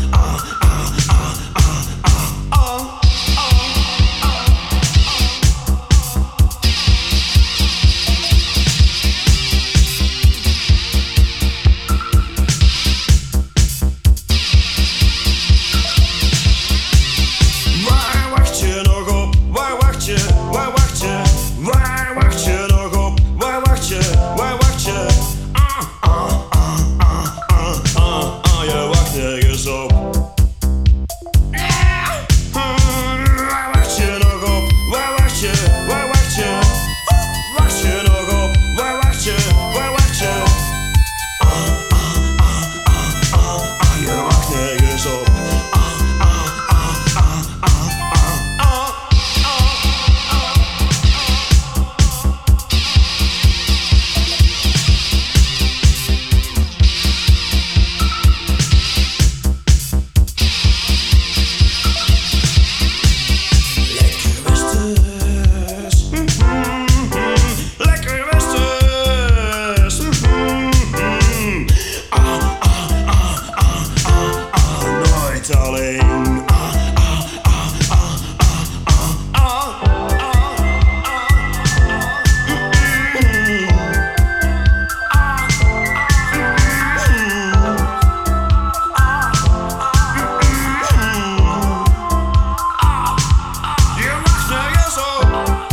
Waar wacht je nog op? Waar wacht je? Waar wacht je? Waar wacht je nog op? Waar wacht je? Waar wacht je? Je wacht nergens op. Waar wacht je nog op? Waar wacht je? Waar wacht je? Wacht je nog op? Waar wacht je? Waar wacht je? Je wacht nergens op. Lekker westers. Nooit alleen. Je wacht nergens op.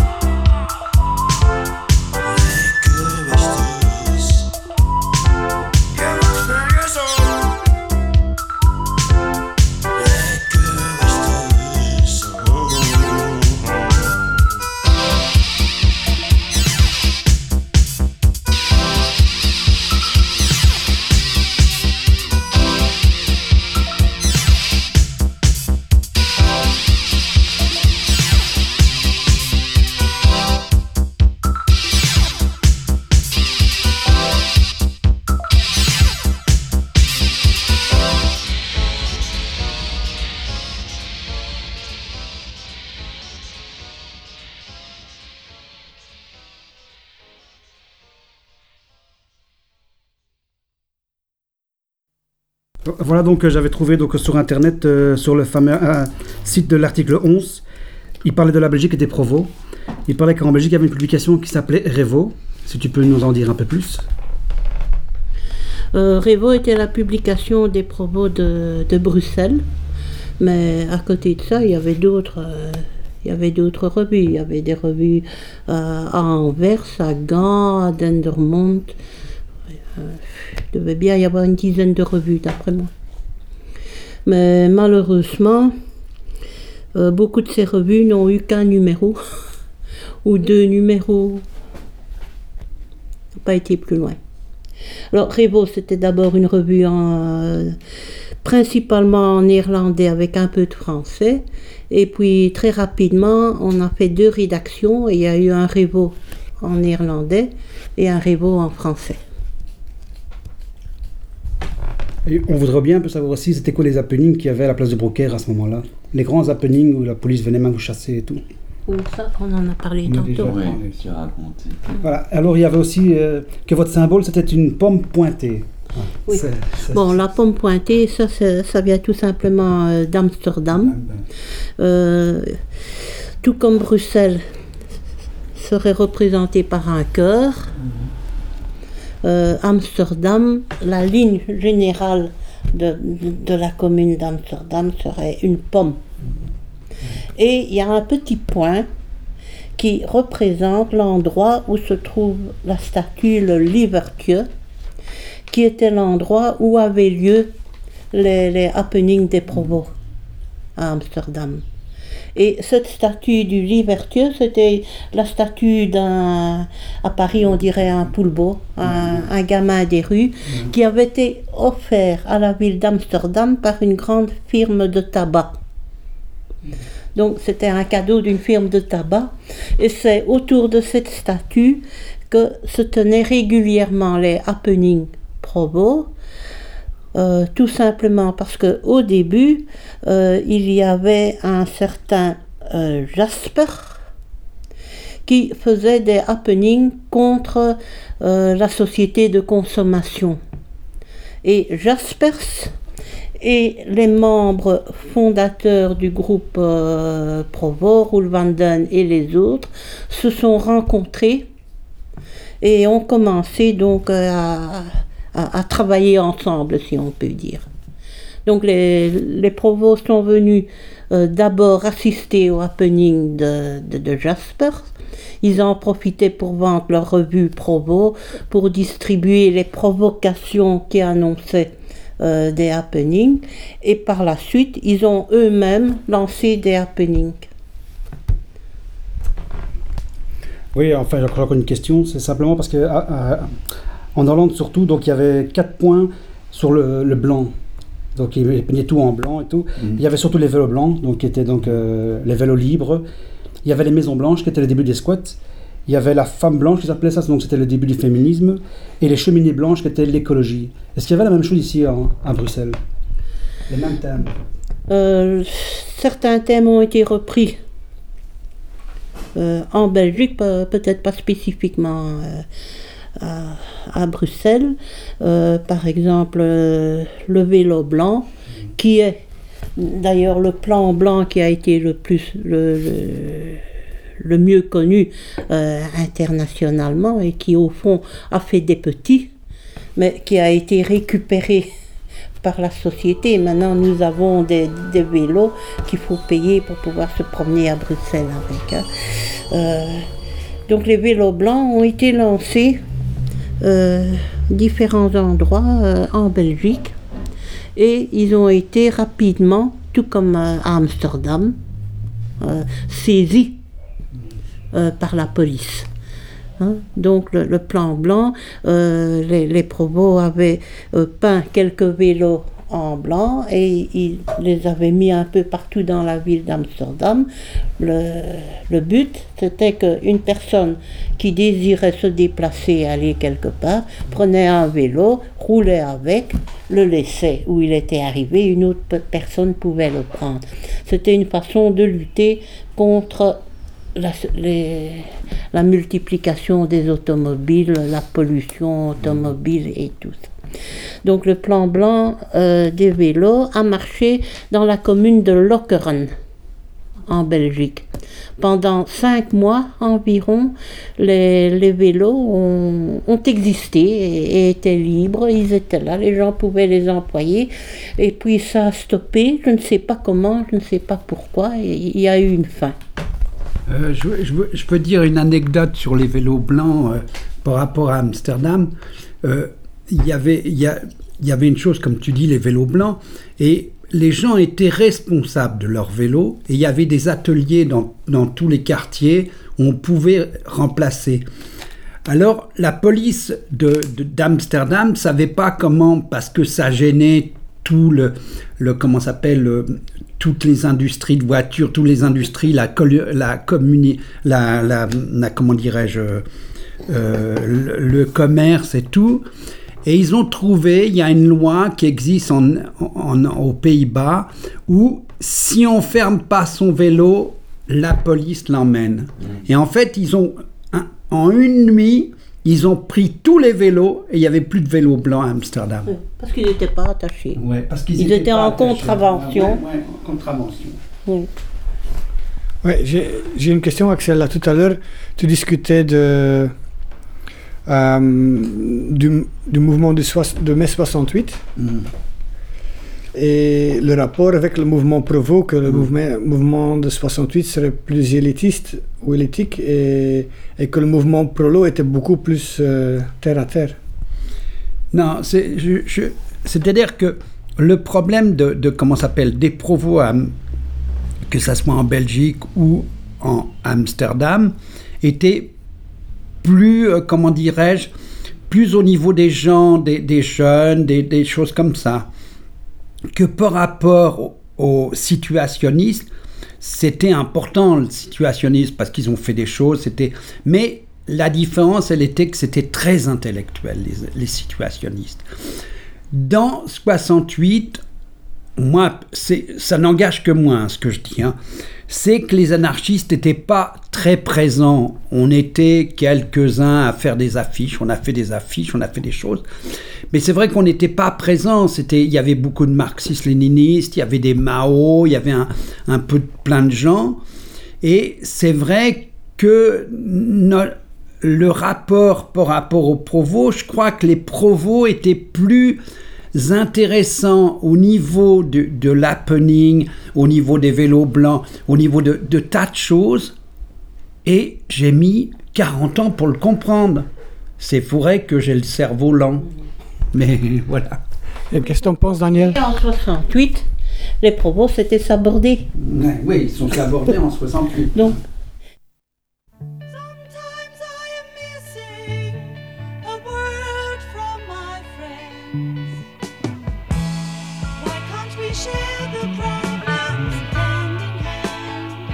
Lekker westers. Je wacht nergens op. Lekker westers. Voilà, donc j'avais trouvé donc, sur internet, sur le fameux site de l'article 11, il parlait de la Belgique et des provos. Il parlait qu'en Belgique il y avait une publication qui s'appelait Revo. Si tu peux nous en dire un peu plus. Revo était la publication des provos de Bruxelles. Mais à côté de ça, il y avait d'autres revues. Il y avait des revues à Anvers, à Gand, à Dendermonde. Il devait bien y avoir une dizaine de revues, d'après moi. Mais malheureusement, beaucoup de ces revues n'ont eu qu'un numéro ou 2 numéros. N'ont pas été plus loin. Alors, Revo, c'était d'abord une revue principalement en néerlandais avec un peu de français. Et puis, très rapidement, on a fait 2 rédactions et il y a eu un Revo en néerlandais et un Revo en français. Et on voudrait bien un peu savoir aussi, c'était quoi les happenings qu'il y avait à la place de Brocaire à ce moment-là? Les grands happenings où la police venait même vous chasser et tout. Ça, on en a parlé tantôt. Oui, tu as raconté. Voilà. Alors il y avait aussi que votre symbole c'était une pomme pointée. Oui. Bon, la pomme pointée, ça vient tout simplement d'Amsterdam. Tout comme Bruxelles serait représenté par un cœur. Amsterdam, la ligne générale de la commune d'Amsterdam serait une pomme. Et il y a un petit point qui représente l'endroit où se trouve la statue, le Lievertje, qui était l'endroit où avaient lieu les happenings des Provos à Amsterdam. Et cette statue du Lievertje, c'était la statue à Paris, on dirait un poulbeau, un gamin des rues, qui avait été offert à la ville d'Amsterdam par une grande firme de tabac. Donc c'était un cadeau d'une firme de tabac, et c'est autour de cette statue que se tenaient régulièrement les happenings Provos. Tout simplement parce qu'au début, il y avait un certain Jasper qui faisait des happenings contre la société de consommation. Et Jaspers et les membres fondateurs du groupe Provos, Roel van Den et les autres, se sont rencontrés et ont commencé donc à travailler ensemble, si on peut dire. Donc les Provos sont venus d'abord assister au happening de Jasper. Ils en profitaient pour vendre leur revue Provos, pour distribuer les provocations qui annonçaient des happenings. Et par la suite, ils ont eux-mêmes lancé des happenings. Oui, enfin, j'ai encore une question. C'est simplement parce que en Hollande surtout, donc il y avait 4 points sur le blanc. Donc ils peignaient tout en blanc et tout. Il y avait surtout les vélos blancs, donc qui étaient donc les vélos libres. Il y avait les maisons blanches qui étaient le début des squats. Il y avait la femme blanche qui s'appelait ça, donc c'était le début du féminisme. Et les cheminées blanches qui étaient l'écologie. Est-ce qu'il y avait la même chose ici à Bruxelles? Les mêmes thèmes? Certains thèmes ont été repris. En Belgique, peut-être pas spécifiquement à Bruxelles, par exemple le vélo blanc, qui est d'ailleurs le plan blanc qui a été le mieux connu internationalement et qui au fond a fait des petits, mais qui a été récupéré par la société. Maintenant nous avons des vélos qu'il faut payer pour pouvoir se promener à Bruxelles avec. Donc les vélos blancs ont été lancés différents endroits en Belgique et ils ont été rapidement, tout comme à Amsterdam, saisis par la police. Donc le plan blanc, les Provos avaient peint quelques vélos en blanc et ils les avaient mis un peu partout dans la ville d'Amsterdam. Le but, c'était qu'une personne qui désirait se déplacer, aller quelque part, prenait un vélo, roulait avec, le laissait où il était arrivé, une autre personne pouvait le prendre. C'était une façon de lutter contre la multiplication des automobiles, la pollution automobile et tout ça. Donc le plan blanc des vélos a marché dans la commune de Lokeren. en Belgique. Pendant 5 mois environ, les vélos ont existé et étaient libres, ils étaient là, les gens pouvaient les employer. Et puis ça a stoppé, je ne sais pas comment, je ne sais pas pourquoi, et il y a eu une fin. Je peux dire une anecdote sur les vélos blancs par rapport à Amsterdam. Il y avait une chose, comme tu dis, les vélos blancs, et les gens étaient responsables de leurs vélos, et il y avait des ateliers dans tous les quartiers où on pouvait remplacer. Alors, la police d'Amsterdam ne savait pas comment, parce que ça gênait tout comment s'appelle, toutes les industries de voitures, toutes les industries, comment dirais-je, le commerce et tout. Et ils ont trouvé, il y a une loi qui existe aux Pays-Bas, où si on ferme pas son vélo, la police l'emmène. Et en fait, en une nuit, ils ont pris tous les vélos et il n'y avait plus de vélos blancs à Amsterdam. Oui, parce qu'ils n'étaient pas attachés. Ouais, parce qu'ils étaient en attachés. contravention. Ouais, en contravention. Oui. Ouais, j'ai une question, Axel. Là, tout à l'heure, tu discutais du mouvement de mai 68 et le rapport avec le mouvement Provo, que le mouvement de 68 serait plus élitiste ou élitique et que le mouvement Prolo était beaucoup plus terre à terre. Non, c'est-à-dire que le problème de comment s'appelle, des Provo, que ça soit en Belgique ou en Amsterdam, était plus, comment dirais-je, plus au niveau des gens, des jeunes, des choses comme ça, que par rapport aux situationnistes. C'était important, le situationnisme, parce qu'ils ont fait des choses, mais la différence, elle était que c'était très intellectuel, les situationnistes. Dans 68, moi, ça n'engage que moi, ce que je dis, c'est que les anarchistes n'étaient pas très présents. On était quelques-uns à faire des affiches, on a fait des affiches, on a fait des choses. Mais c'est vrai qu'on n'était pas présents. Il y avait beaucoup de marxistes-léninistes, il y avait des Mao, il y avait un peu plein de gens. Et c'est vrai que le rapport par rapport aux Provo, je crois que les Provo étaient plus intéressants au niveau de l'happening, au niveau des vélos blancs, au niveau de tas de choses. Et j'ai mis 40 ans pour le comprendre. C'est vrai que j'ai le cerveau lent. Mais voilà. Et qu'est-ce que tu en penses, Daniel? En 68, les Provos s'étaient sabordés. Oui, ils sont sabordés en 68. Donc, Sometimes I am missing a word from my friends. Why can't we share the problems hand in hand?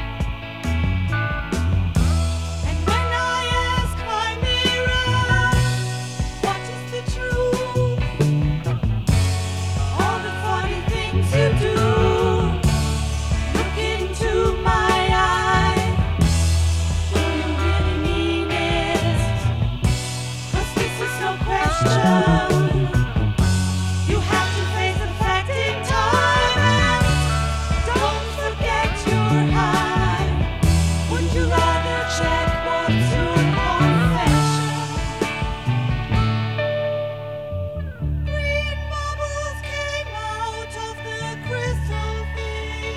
And when I ask my mirror, what is the truth? All the funny things you do, look into my eyes. Do you really mean it? 'Cause this is no question. You have to face the fact in time and don't forget your high. Would you rather check what's your confession? Green bubbles came out of the crystal thing.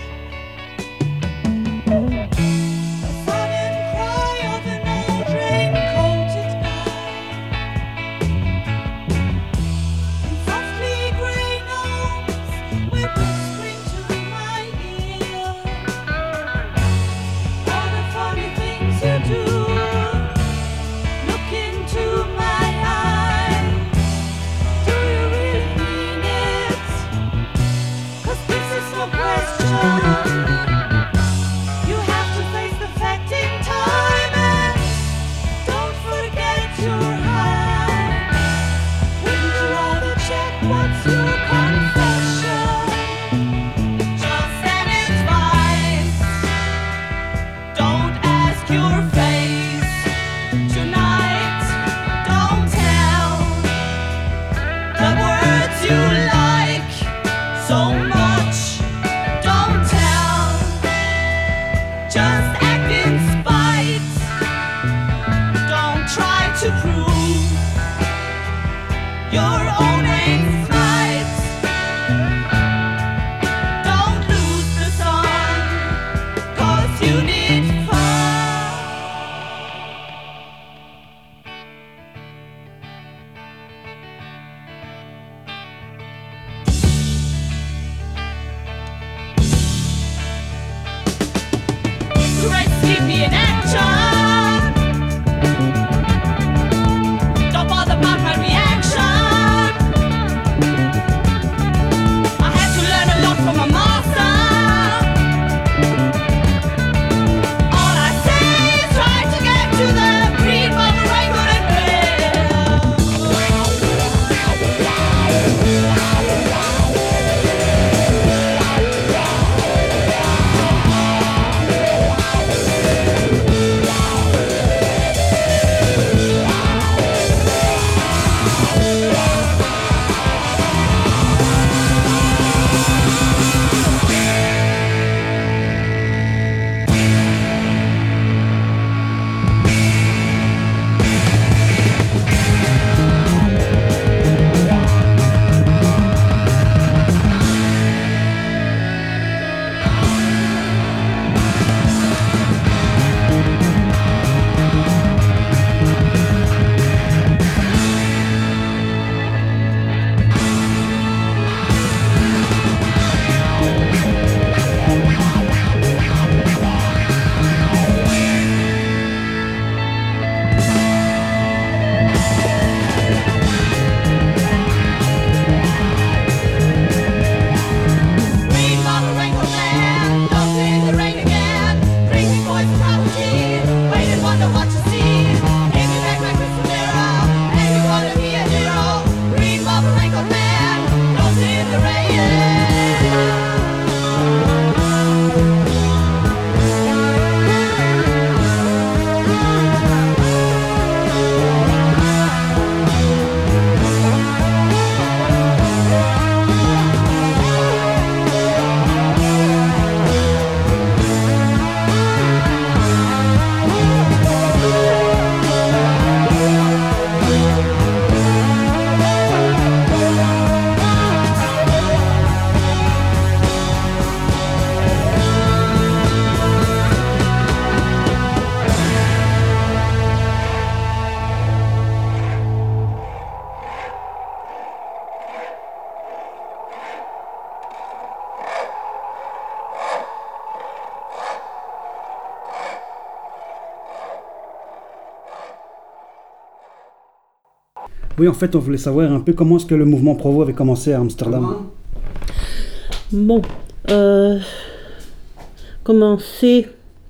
A sudden cry of an old rain-coated guy. your own wings flight. Don't lose the sun, 'cause you need fun. Race keep me in action. Don't bother about my reaction. I had to learn a lot from my master. All I say is try to get to the green bottle right good and green bottle rainbow man. Don't see the rain again. Crazy boys and apologies. Wait and wonder what you see. Take me back like Mr. Mirror. And you wanna be a hero. Green bottle rainbow man. Don't see the rain. Oui, en fait, on voulait savoir un peu comment est-ce que le mouvement Provo avait commencé à Amsterdam. Bon, commencer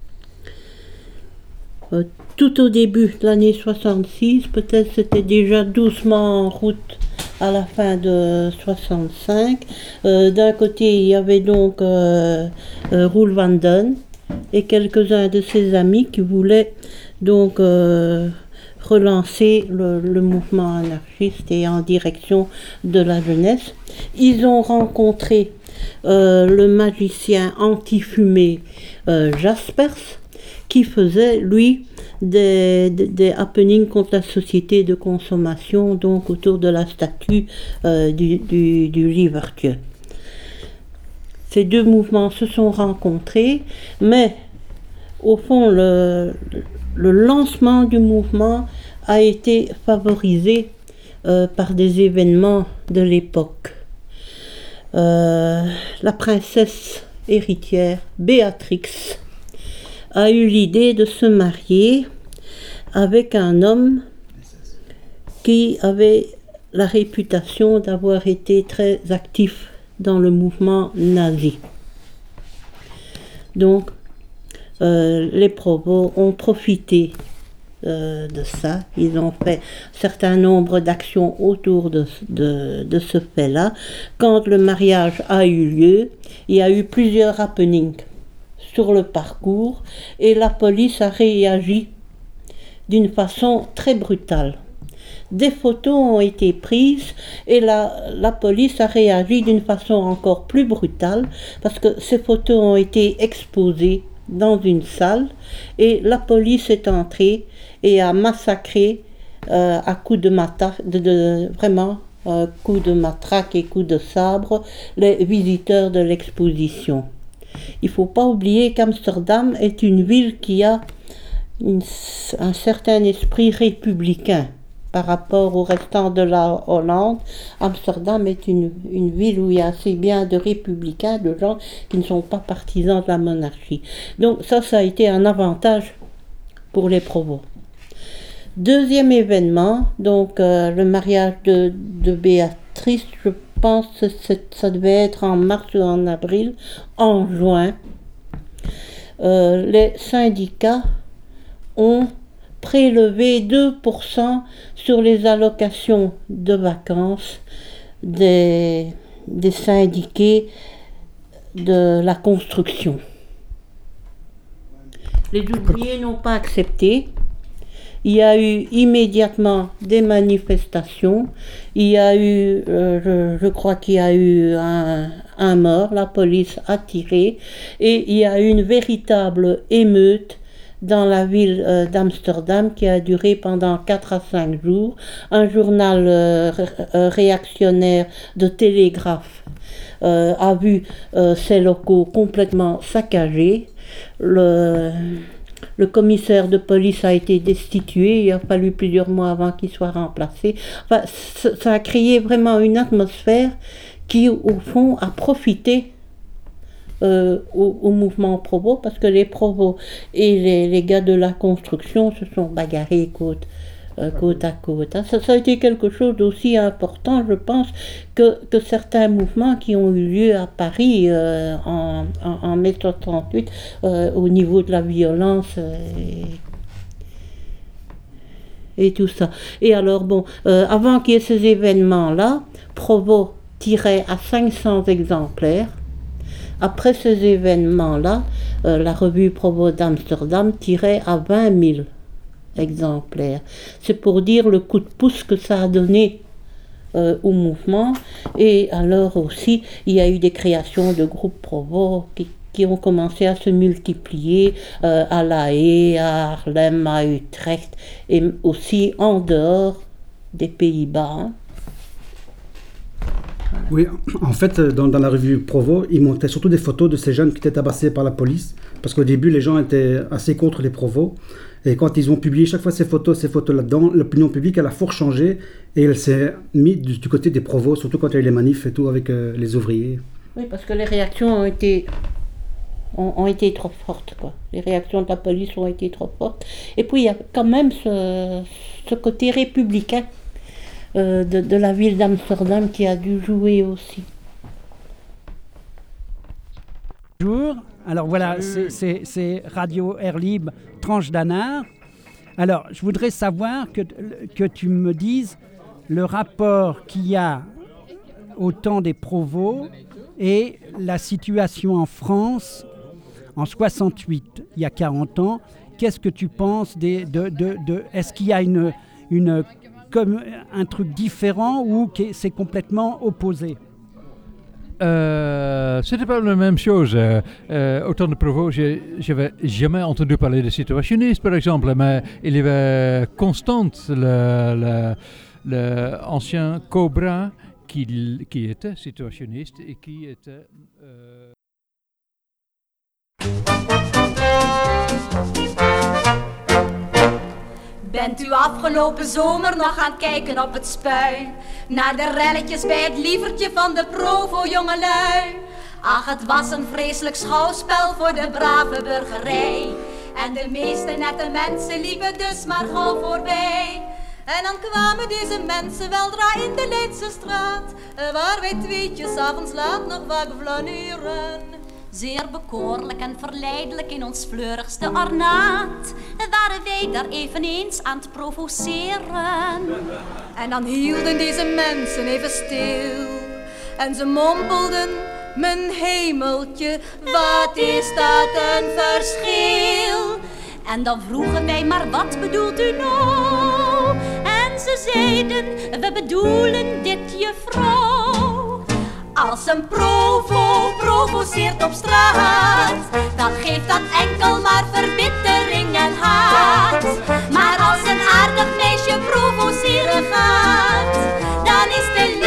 tout au début de l'année 66, peut-être c'était déjà doucement en route à la fin de 65. D'un côté, il y avait donc Roel van Den et quelques-uns de ses amis qui voulaient donc relancer le mouvement anarchiste et en direction de la jeunesse. Ils ont rencontré le magicien anti-fumée Jaspers, qui faisait, lui, des happenings contre la société de consommation, donc autour de la statue du Lievertje. Ces deux mouvements se sont rencontrés, mais au fond, le lancement du mouvement a été favorisé par des événements de l'époque. La princesse héritière Béatrix a eu l'idée de se marier avec un homme qui avait la réputation d'avoir été très actif dans le mouvement nazi. Donc, les Provos ont profité de ça. Ils ont fait un certain nombre d'actions autour de ce fait-là. Quand le mariage a eu lieu, il y a eu plusieurs happenings sur le parcours et la police a réagi d'une façon très brutale. Des photos ont été prises et la police a réagi d'une façon encore plus brutale parce que ces photos ont été exposées dans une salle et la police est entrée et a massacré à coups de matraque, vraiment coups de matraque et coups de sabre les visiteurs de l'exposition. Il ne faut pas oublier qu'Amsterdam est une ville qui a un certain esprit républicain par rapport au restant de la Hollande. Amsterdam est une ville où il y a assez bien de républicains, de gens qui ne sont pas partisans de la monarchie. Donc ça a été un avantage pour les Provos. Deuxième événement, donc le mariage de Béatrice, je pense que ça devait être en mars ou en avril. En juin, les syndicats ont prélevé 2% sur les allocations de vacances des syndiqués de la construction. Les ouvriers n'ont pas accepté. Il y a eu immédiatement des manifestations. Il y a eu, je crois qu'il y a eu un mort, la police a tiré, et il y a eu une véritable émeute dans la ville d'Amsterdam qui a duré pendant 4 à 5 jours. Un journal réactionnaire de Télégraphe a vu ses locaux complètement saccagés. Le commissaire de police a été destitué, il a fallu plusieurs mois avant qu'il soit remplacé. Enfin, ça a créé vraiment une atmosphère qui, au fond, a profité au mouvement Provo, parce que les Provos et les gars de la construction se sont bagarrés côte à côte. Ça a été quelque chose d'aussi important, je pense, que certains mouvements qui ont eu lieu à Paris en mai 68 au niveau de la violence et tout ça. Et alors, bon, avant qu'il y ait ces événements-là, Provo tirait à 500 exemplaires. Après ces événements-là, la revue Provo d'Amsterdam tirait à 20 000 exemplaires. C'est pour dire le coup de pouce que ça a donné au mouvement. Et alors aussi, il y a eu des créations de groupes Provo qui ont commencé à se multiplier à La Haye, à Haarlem, à Utrecht, et aussi en dehors des Pays-Bas. Hein. Oui, en fait, dans la revue Provo, ils montaient surtout des photos de ces jeunes qui étaient tabassés par la police, parce qu'au début, les gens étaient assez contre les Provos. Et quand ils ont publié chaque fois ces photos là-dedans, l'opinion publique, elle a fort changé, et elle s'est mise du côté des Provos, surtout quand il y a eu les manifs et tout avec les ouvriers. Oui, parce que les réactions ont été trop fortes, quoi. Les réactions de la police ont été trop fortes. Et puis, il y a quand même ce côté républicain de la ville d'Amsterdam qui a dû jouer aussi. Bonjour, alors voilà, c'est Radio Air Libre, Tranche d'Anard. Alors, je voudrais savoir que tu me dises le rapport qu'il y a au temps des Provos et la situation en France en 68, il y a 40 ans. Qu'est-ce que tu penses est-ce qu'il y a comme un truc différent ou que c'est complètement opposé? C'était pas la même chose. Au temps de Provo, j'avais jamais entendu parler de situationnistes, par exemple, mais il y avait Constant, l'ancien Cobra, qui était situationniste et qui était... Bent u afgelopen zomer nog gaan kijken op het Spui? Naar de relletjes bij het lievertje van de Provo jongelui? Ach, het was een vreselijk schouwspel voor de brave burgerij. En de meeste nette mensen liepen dus maar gauw voorbij. En dan kwamen deze mensen weldra in de Leidse straat, waar wij tweetjes avonds laat nog vaak flaneren. Zeer bekoorlijk en verleidelijk in ons fleurigste ornaat waren wij daar eveneens aan het provoceren. En dan hielden deze mensen even stil en ze mompelden: mijn hemeltje, wat is dat een verschil? En dan vroegen wij: maar wat bedoelt u nou? En ze zeiden: we bedoelen dit, juffrouw. Als een provo provoceert op straat, dan geeft dat enkel maar verbittering en haat. Maar als een aardig meisje provoceren gaat, dan is de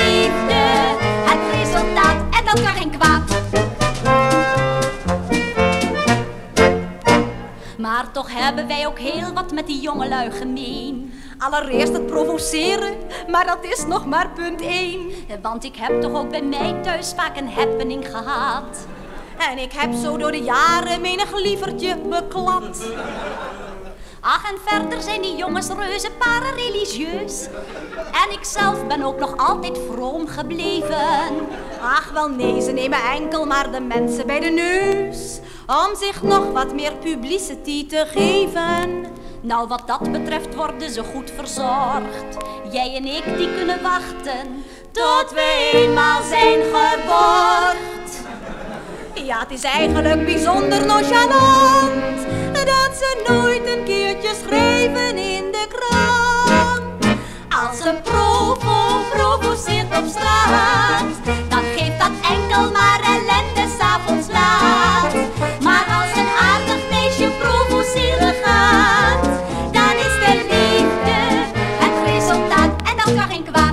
hebben wij ook heel wat met die jongelui gemeen. Allereerst het provoceren, maar dat is nog maar punt 1. Want ik heb toch ook bij mij thuis vaak een happening gehad. En ik heb zo door de jaren menig lievertje beklapt. Ach, en verder zijn die jongens reuze parareligieus. En ik zelf ben ook nog altijd vroom gebleven. Ach, wel nee, ze nemen enkel maar de mensen bij de neus. Om zich nog wat meer publicity te geven. Nou, wat dat betreft worden ze goed verzorgd. Jij en ik, die kunnen wachten tot we eenmaal zijn geborgd. Ja, het is eigenlijk bijzonder nonchalant dat ze nooit een keertje schrijven in de krant. Als een provo provoceert op straat, dan geeft dat enkel maar ellende 's avonds laat. Maar als een aardig meisje provoceren gaat, dan is de liefde het resultaat en dat kan geen kwaad.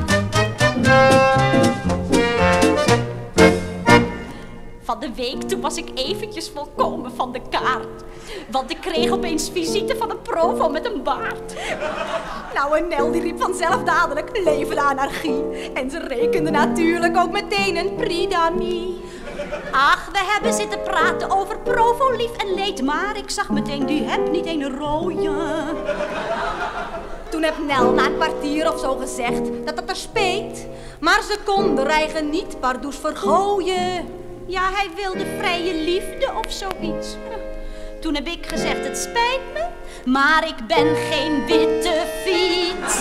Van de week, toen was ik eventjes volkomen van de kaart. Want ik kreeg opeens visite van een provo met een baard. Nou, en Nel die riep vanzelf dadelijk leven de anarchie. En ze rekende natuurlijk ook meteen een prix d'amis. Ach, we hebben zitten praten over provo lief en leed. Maar ik zag meteen, die hebt niet een rode. Toen heb Nel na een kwartier of zo gezegd dat het er speet. Maar ze kon er eigen niet pardoes vergooien. Ja, hij wilde vrije liefde of zoiets. Toen heb ik gezegd, het spijt me, maar ik ben geen witte fiets.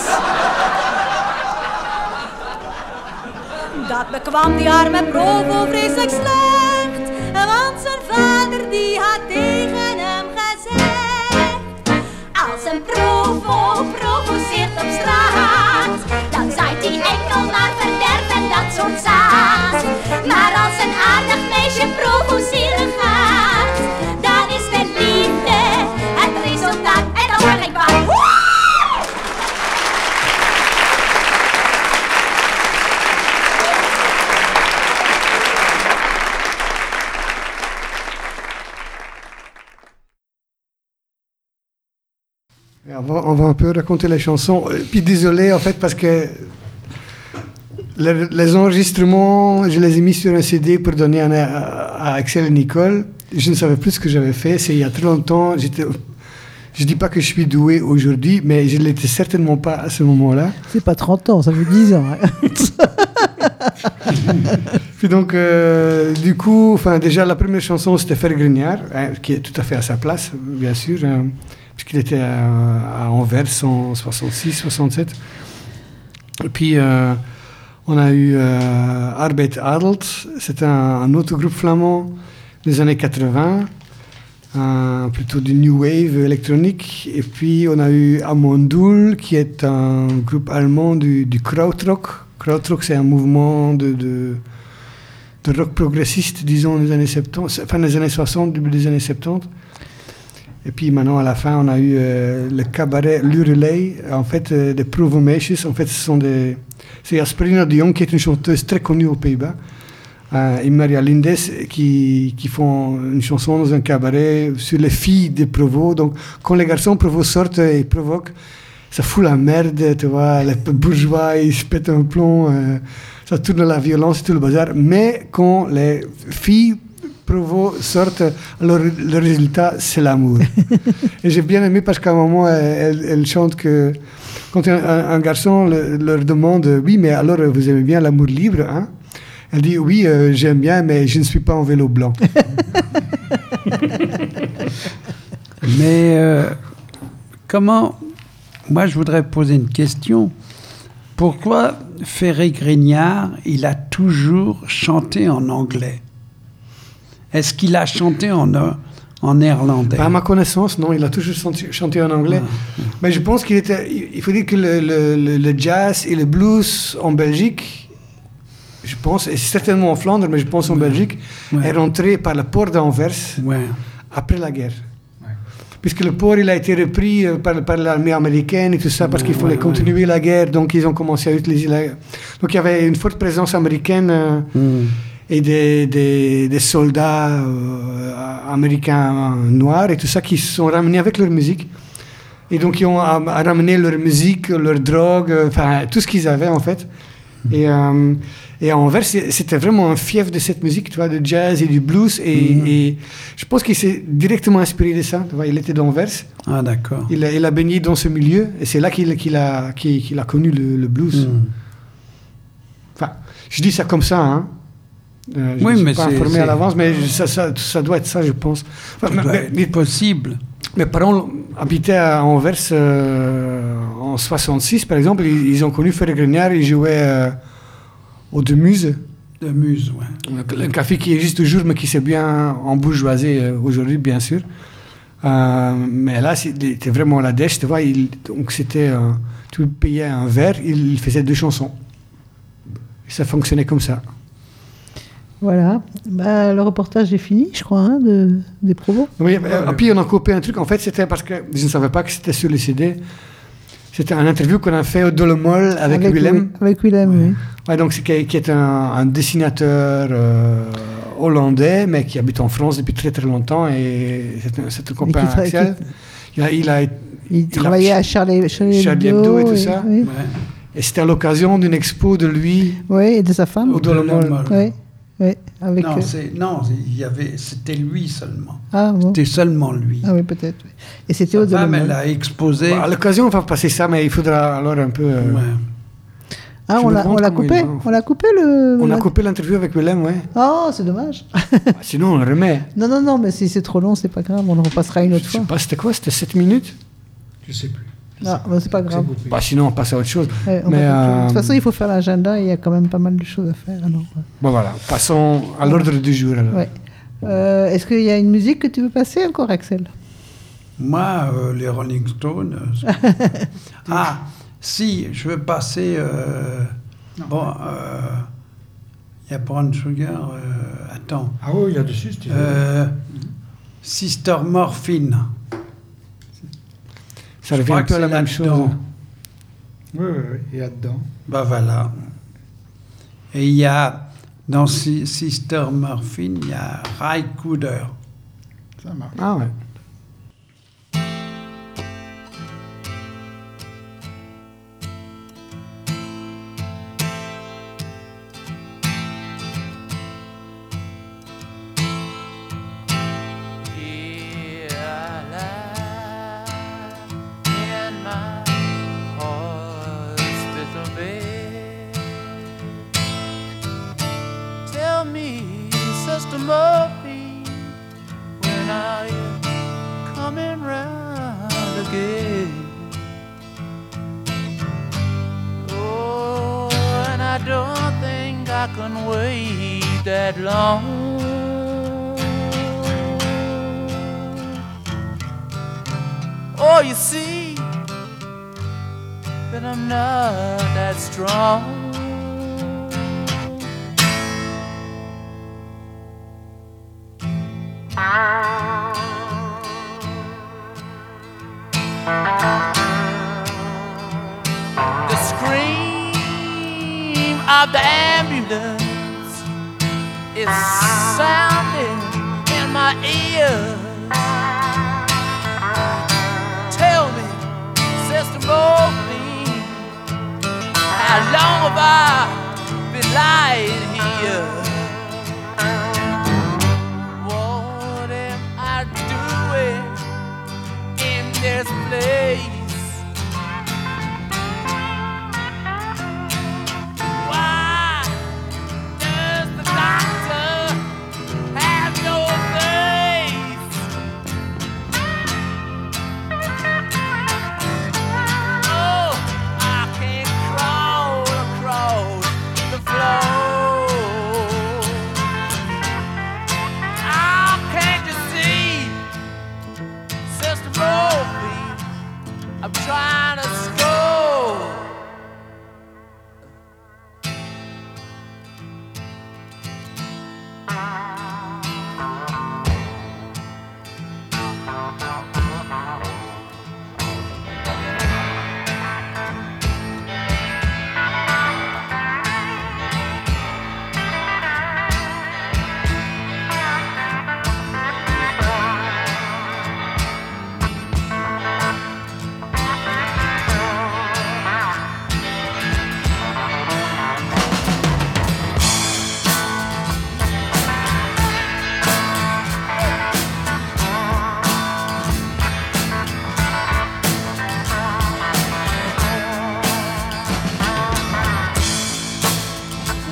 Dat bekwam die arme provo vreselijk slecht. Want zijn vader die had tegen hem gezegd: als een provo provoceert op straat, dan zaait hij enkel maar verderf en dat soort zaad. Maar als een aardig meisje provoceren gaat, dan is de liefde het resultaat en dan mag ik maar. On va un peu raconter les chansons. Puis désolé en fait parce que les enregistrements, je les ai mis sur un CD pour donner à Axel et Nicole. Je ne savais plus ce que j'avais fait. C'est il y a très longtemps. Je ne dis pas que je suis doué aujourd'hui, mais je ne l'étais certainement pas à ce moment-là. C'est pas 30 ans, ça fait 10 ans. Hein. Puis donc, du coup, enfin, déjà la première chanson c'était Faire Grignard, hein, qui est tout à fait à sa place, bien sûr, hein, puisqu'il était à Anvers en 66-67. Et puis, on a eu Arbeid Adelt, c'est un autre groupe flamand des années 80, plutôt du new wave électronique. Et puis, on a eu Amondoul, qui est un groupe allemand du krautrock. Krautrock, c'est un mouvement de rock progressiste, disons, des années 70, fin des années 60, début des années 70. Et puis maintenant, à la fin, on a eu le cabaret Lurelei, en fait, des Provo Meisjes. En fait, c'est Jasperina de Jong, qui est une chanteuse très connue aux Pays-Bas, et Maria Lindes, qui font une chanson dans un cabaret sur les filles de Provo. Donc, quand les garçons Provo sortent et provoquent, ça fout la merde, tu vois, les bourgeois, ils se pètent un plomb, ça tourne à la violence et tout le bazar. Mais quand les filles Provo sortent, alors le résultat, c'est l'amour. Et j'ai bien aimé parce qu'à un moment, elle chante que quand un garçon leur demande « Oui, mais alors vous aimez bien l'amour libre, hein ?» Elle dit « Oui, j'aime bien, mais je ne suis pas en vélo blanc. » Mais comment... Moi, je voudrais poser une question. Pourquoi Ferré Grignard, il a toujours chanté en anglais? Est-ce qu'il a chanté en néerlandais? À ma connaissance, non, il a toujours chanté en anglais. Mais je pense qu'il faut dire que le jazz et le blues en Belgique, je pense, et certainement en Flandre, mais je pense en Belgique, est rentré par le port d'Anvers après la guerre. Puisque le port, il a été repris par l'armée américaine et tout ça, parce qu'il fallait continuer la guerre, donc ils ont commencé à utiliser donc il y avait une forte présence américaine. et des soldats américains noirs et tout ça qui se sont ramenés avec leur musique. Et donc, ils ont ramené leur musique, leur drogue, enfin, tout ce qu'ils avaient, en fait. Et à Anvers, c'était vraiment un fief de cette musique, tu vois, de jazz et du blues. Et je pense qu'il s'est directement inspiré de ça. Tu vois, il était d'Anvers. Ah, d'accord. Il a baigné dans ce milieu. Et c'est là qu'il a connu le blues. Enfin, je dis ça comme ça, hein. Je Oui, ne suis mais pas c'est- informé c'est- à l'avance, mais ça doit être ça, je pense. Enfin, Ça doit être possible. mes parents habitaient à Anvers en 66, par exemple. Ils ont connu Ferry Grignard, ils jouaient au De Muse, De Muse, ouais. un café qui existe toujours, mais qui s'est bien embourgeoisé aujourd'hui, bien sûr. Mais là, c'était vraiment la dèche, tu vois. Donc, c'était, tu payais un verre, il faisait 2 chansons. Et ça fonctionnait comme ça. Voilà. Bah, le reportage est fini, je crois, hein, des provos. Oui, puis on a coupé un truc. En fait, c'était parce que je ne savais pas que c'était sur le CD. C'était un interview qu'on a fait au Dolomol avec Willem. Avec Willem, oui. Ouais, donc, qui est un dessinateur hollandais, mais qui habite en France depuis très très longtemps. Et c'est un copain qui tra- Axel. Il travaillait à Charlie Hebdo et tout ça. Oui, Ouais. Et c'était à l'occasion d'une expo de lui oui, et de sa femme. au Dolomol. Oui, oui. Avec, Non, c'était lui seulement. Ah, bon. C'était seulement lui. Ah oui, peut-être. Oui. Et c'était au Sa femme, Dolomol. elle a exposé. Bon, à l'occasion, on va passer ça, mais il faudra alors un peu. Ouais. Ah, je on me l'a demande comment coupé. il va. On l'a coupé le. On a coupé l'interview avec Willem, ouais. Oh, c'est dommage. Sinon, on le remet. Non, mais si c'est trop long, c'est pas grave. On le repassera une autre Je sais fois. pas, c'était quoi? C'était 7 minutes? Je sais plus. Non, bah, c'est pas grave. Bah, sinon, on passe à autre chose. Ouais, on Mais, va- de toute façon, il faut faire l'agenda et il y a quand même pas mal de choses à faire. Alors, Bon, voilà. Passons à l'ordre du jour, alors. ouais. Est-ce qu'il y a une musique que tu veux passer encore, Axel? Moi, les Rolling Stones. Ah, si, je veux passer. Bon, il y a Brown Sugar. Attends. Ah oui, là-dessus, si tu veux. Sister Morphine. Ça Je revient crois un que peu à la c'est même là-dedans. chose. Oui, il y a dedans. Ben voilà. Et il y a, dans Sister Morphine, il y a Ray Cooder. Ça marche. Ah ouais. Here I lie in my hospital bed. Tell me, Sister Morphine, when are you coming round again? Oh, and I don't think I can wait that long. Oh, you see that I'm not that strong. The scream of the ambulance is sounding in my ears. Tell me, Sister Morphine, how long have I been lying here? What am I doing in this place? Why does the doctor have no face? Oh, I can't crawl across the floor.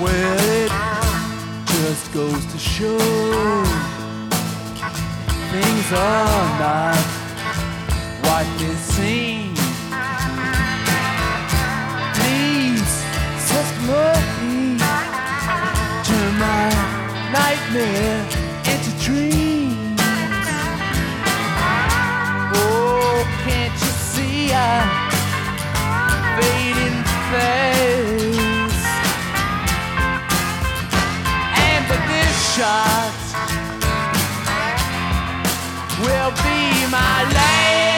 Well, it just goes to show things are not what they seem. Please, Sister Murphy, turn my nightmare into dreams. Oh, can't you see I'm fading fast? And but this shot will be my last.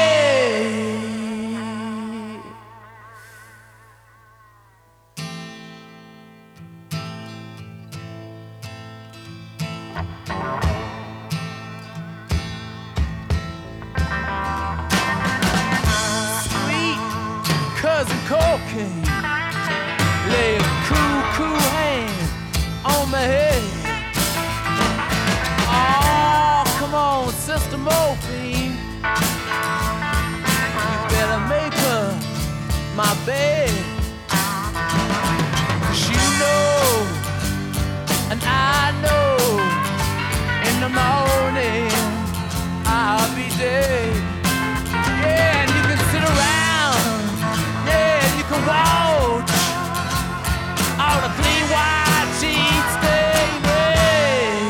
Sweet cousin cocaine, lay a cool hand on my head. Oh, come on, Sister Morphine, you better make her my bed. 'Cause you know, and I know, in the morning I'll be dead. Yeah, and you can sit around, yeah, and you can watch all the clean white sheets stay, yeah.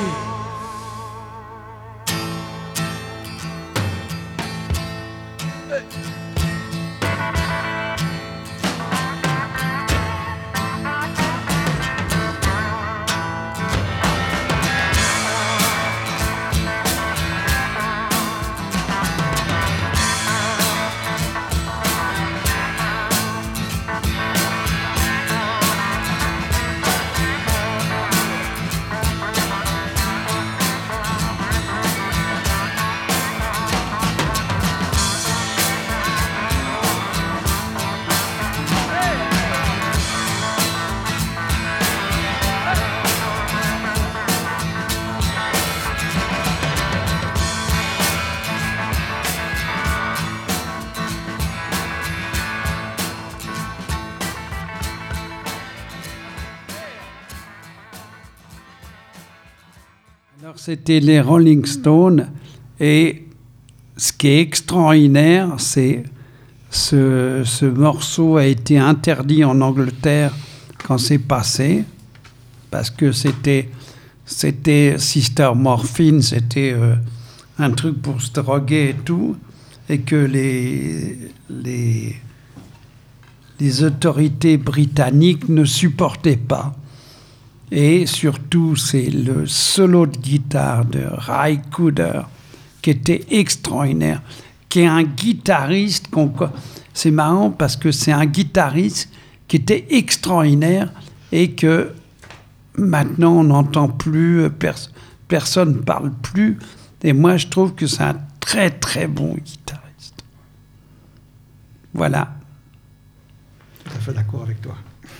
Alors, c'était les Rolling Stones, et ce qui est extraordinaire, c'est ce morceau a été interdit en Angleterre quand c'est passé, parce que c'était Sister Morphine, c'était un truc pour se droguer et tout, et que les autorités britanniques ne supportaient pas. Et surtout, c'est le solo de guitare de Ry Cooder qui était extraordinaire, qui est un guitariste. C'est marrant parce que c'est un guitariste qui était extraordinaire et que maintenant on n'entend plus, personne ne parle plus. Et moi, je trouve que c'est un très très bon guitariste. Voilà. Tout à fait d'accord avec toi.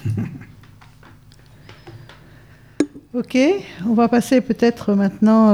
Ok, on va passer peut-être maintenant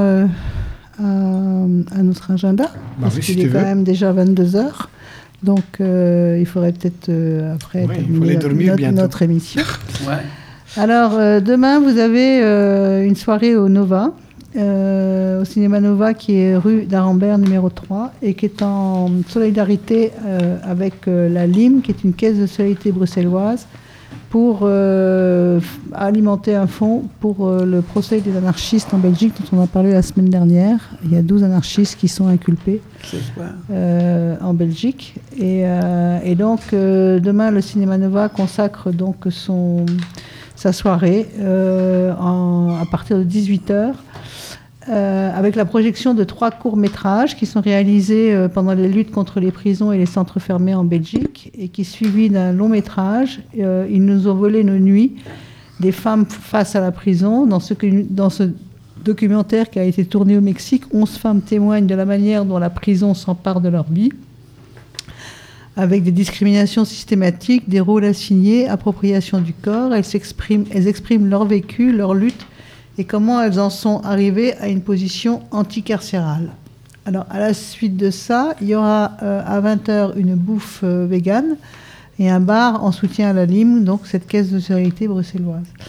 à notre agenda, parce qu'il est quand même déjà 22h, donc il faudrait peut-être après terminer notre émission. Ouais. Alors, demain, vous avez une soirée au Nova, au cinéma Nova, qui est rue d'Arambert numéro 3, et qui est en solidarité avec la LIM, qui est une caisse de solidarité bruxelloise, pour alimenter un fonds pour le procès des anarchistes en Belgique, dont on a parlé la semaine dernière. Il y a 12 anarchistes qui sont inculpés en Belgique. Et donc, demain, le Cinéma Nova consacre donc sa soirée à partir de 18h, avec la projection de 3 courts-métrages qui sont réalisés pendant les luttes contre les prisons et les centres fermés en Belgique, et qui est suivi d'un long-métrage, Ils nous ont volé nos nuits, des femmes face à la prison. Dans ce documentaire qui a été tourné au Mexique, 11 femmes témoignent de la manière dont la prison s'empare de leur vie, avec des discriminations systématiques, des rôles assignés, appropriation du corps. Elles expriment leur vécu, leur lutte, et comment elles en sont arrivées à une position anticarcérale. Alors, à la suite de ça, il y aura à 20h une bouffe végane et un bar en soutien à la LIM, donc cette caisse de solidarité bruxelloise.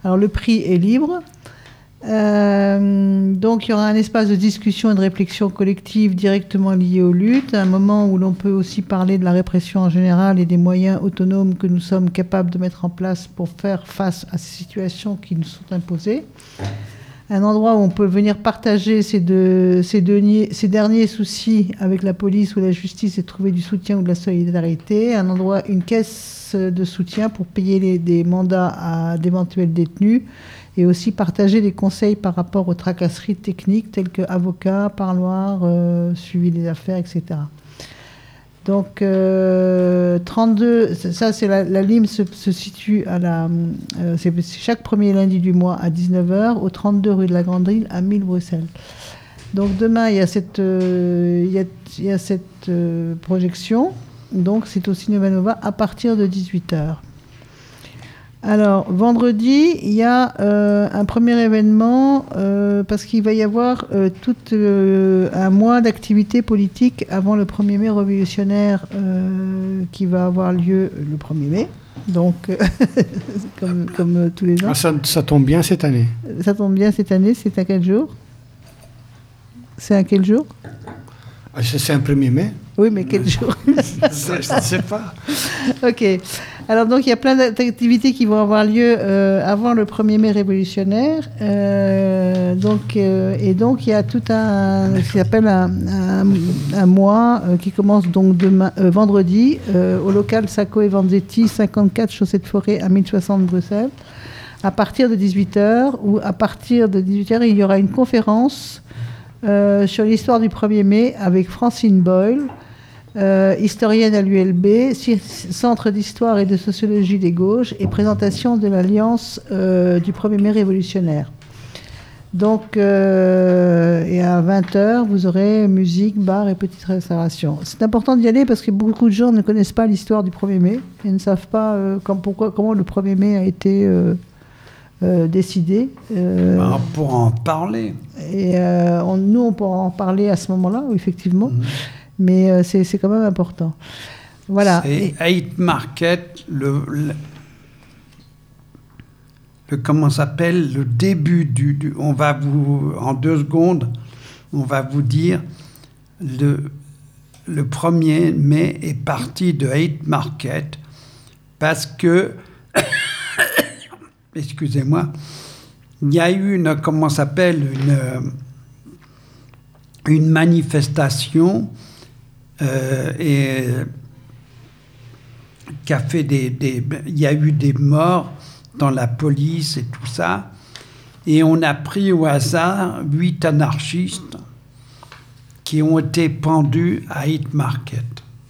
Alors le prix est libre. Donc il y aura un espace de discussion et de réflexion collective directement lié aux luttes, un moment où l'on peut aussi parler de la répression en général et des moyens autonomes que nous sommes capables de mettre en place pour faire face à ces situations qui nous sont imposées. Un endroit où on peut venir partager ces derniers soucis avec la police ou la justice et trouver du soutien ou de la solidarité. Un endroit, une caisse de soutien pour payer des mandats à d'éventuels détenus et aussi partager des conseils par rapport aux tracasseries techniques telles que avocat, parloir, suivi des affaires, etc. Donc 32, ça c'est la LIM se situe à c'est chaque premier lundi du mois à 19h au 32 rue de la Grande Île à 1000 Bruxelles. Donc demain il y a cette projection, donc c'est au Cinéma Nova à partir de 18h. Alors, vendredi, il y a un premier événement parce qu'il va y avoir tout un mois d'activité politique avant le 1er mai révolutionnaire qui va avoir lieu le 1er mai. Donc, comme tous les ans. Ah, ça tombe bien cette année. Ça tombe bien cette année, c'est à quel jour? C'est à quel jour? Ah, c'est un 1er mai. Oui, mais quel jour? Je ne sais pas. Ok. Alors, donc, il y a plein d'activités qui vont avoir lieu avant le 1er mai révolutionnaire. Et donc, il y a tout ce qui s'appelle un mois qui commence donc vendredi au local Sacco et Vanzetti, 54 Chaussée de Forêt à 1060 Bruxelles, à partir de 18h, ou à partir de 18h, il y aura une conférence sur l'histoire du 1er mai avec Francine Boyle, historienne à l'ULB, Centre d'histoire et de sociologie des gauches, et présentation de l'Alliance du 1er mai révolutionnaire. Donc, et à 20h, vous aurez musique, bar et petite restauration. C'est important d'y aller parce que beaucoup de gens ne connaissent pas l'histoire du 1er mai et ne savent pas comment le 1er mai a été décidé. Pour en parler. Et nous, on pourra en parler à ce moment-là, effectivement. Mais c'est quand même important. Voilà. C'est Hate Market, comment s'appelle, le début on va vous, en 2 secondes, on va vous dire le 1er mai est parti de Hate Market parce que, excusez-moi, il y a eu une manifestation et qui a fait il y a eu des morts dans la police et tout ça, et on a pris au hasard 8 anarchistes qui ont été pendus à Hate Market.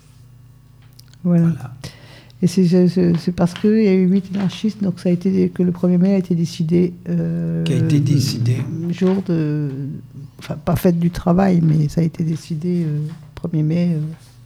Voilà. Et c'est parce qu'il y a eu 8 anarchistes, donc ça a été que le 1er mai a été décidé. Qui a été décidé. Jour de, enfin pas fête du travail, mais ça a été décidé 1er mai.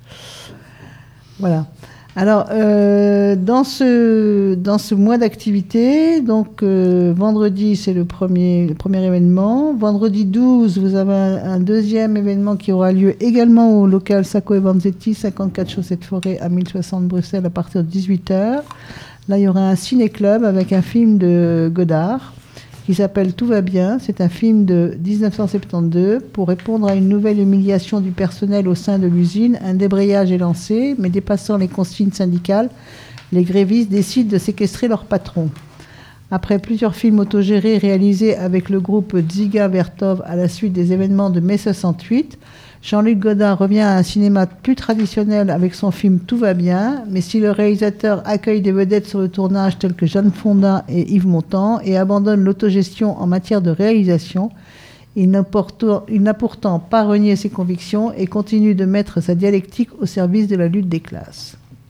Voilà. Alors, dans ce mois d'activité, donc vendredi, c'est le premier événement. Vendredi 12, vous avez un deuxième événement qui aura lieu également au local Sacco et Vanzetti, 54 Chaussée de Forêt à 1060 Bruxelles à partir de 18h. Là, il y aura un ciné-club avec un film de Godard qui s'appelle Tout va bien. C'est un film de 1972. Pour répondre à une nouvelle humiliation du personnel au sein de l'usine, un débrayage est lancé, mais dépassant les consignes syndicales, les grévistes décident de séquestrer leur patron. Après plusieurs films autogérés réalisés avec le groupe Dziga Vertov à la suite des événements de mai 68, Jean-Luc Godard revient à un cinéma plus traditionnel avec son film Tout va bien, mais si le réalisateur accueille des vedettes sur le tournage telles que Jeanne Fonda et Yves Montand et abandonne l'autogestion en matière de réalisation, il n'a pourtant pas renié ses convictions et continue de mettre sa dialectique au service de la lutte des classes. Oui ?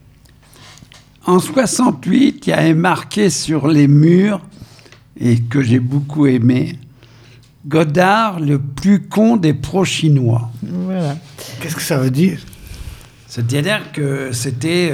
En 68, il y avait marqué sur les murs, et que j'ai beaucoup aimé, Godard, le plus con des pro-chinois. Voilà. Qu'est-ce que ça veut dire? C'est-à-dire que c'était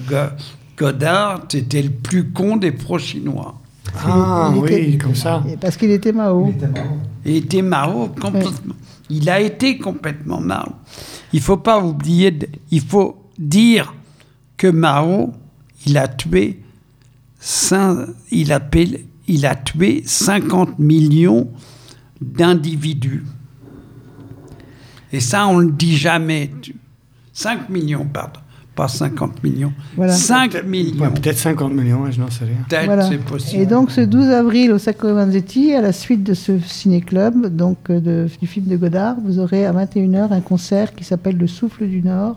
Godard, c'était le plus con des pro-chinois. Ah oui, comme ça. Parce qu'il était Mao. Il était Mao complètement. Oui. Il a été complètement Mao. Il faut pas oublier, il faut dire que Mao, il a tué il a tué 50 millions d'individus. Et ça, on ne le dit jamais. 5 millions, pardon. Pas 50 millions. Voilà. 5 millions. Ouais, peut-être 50 millions, je n'en sais rien. Peut-être, Voilà. c'est possible. Et donc ce 12 avril au Sacco Vanzetti, à la suite de ce ciné-club, donc du film de Godard, vous aurez à 21h un concert qui s'appelle Le Souffle du Nord.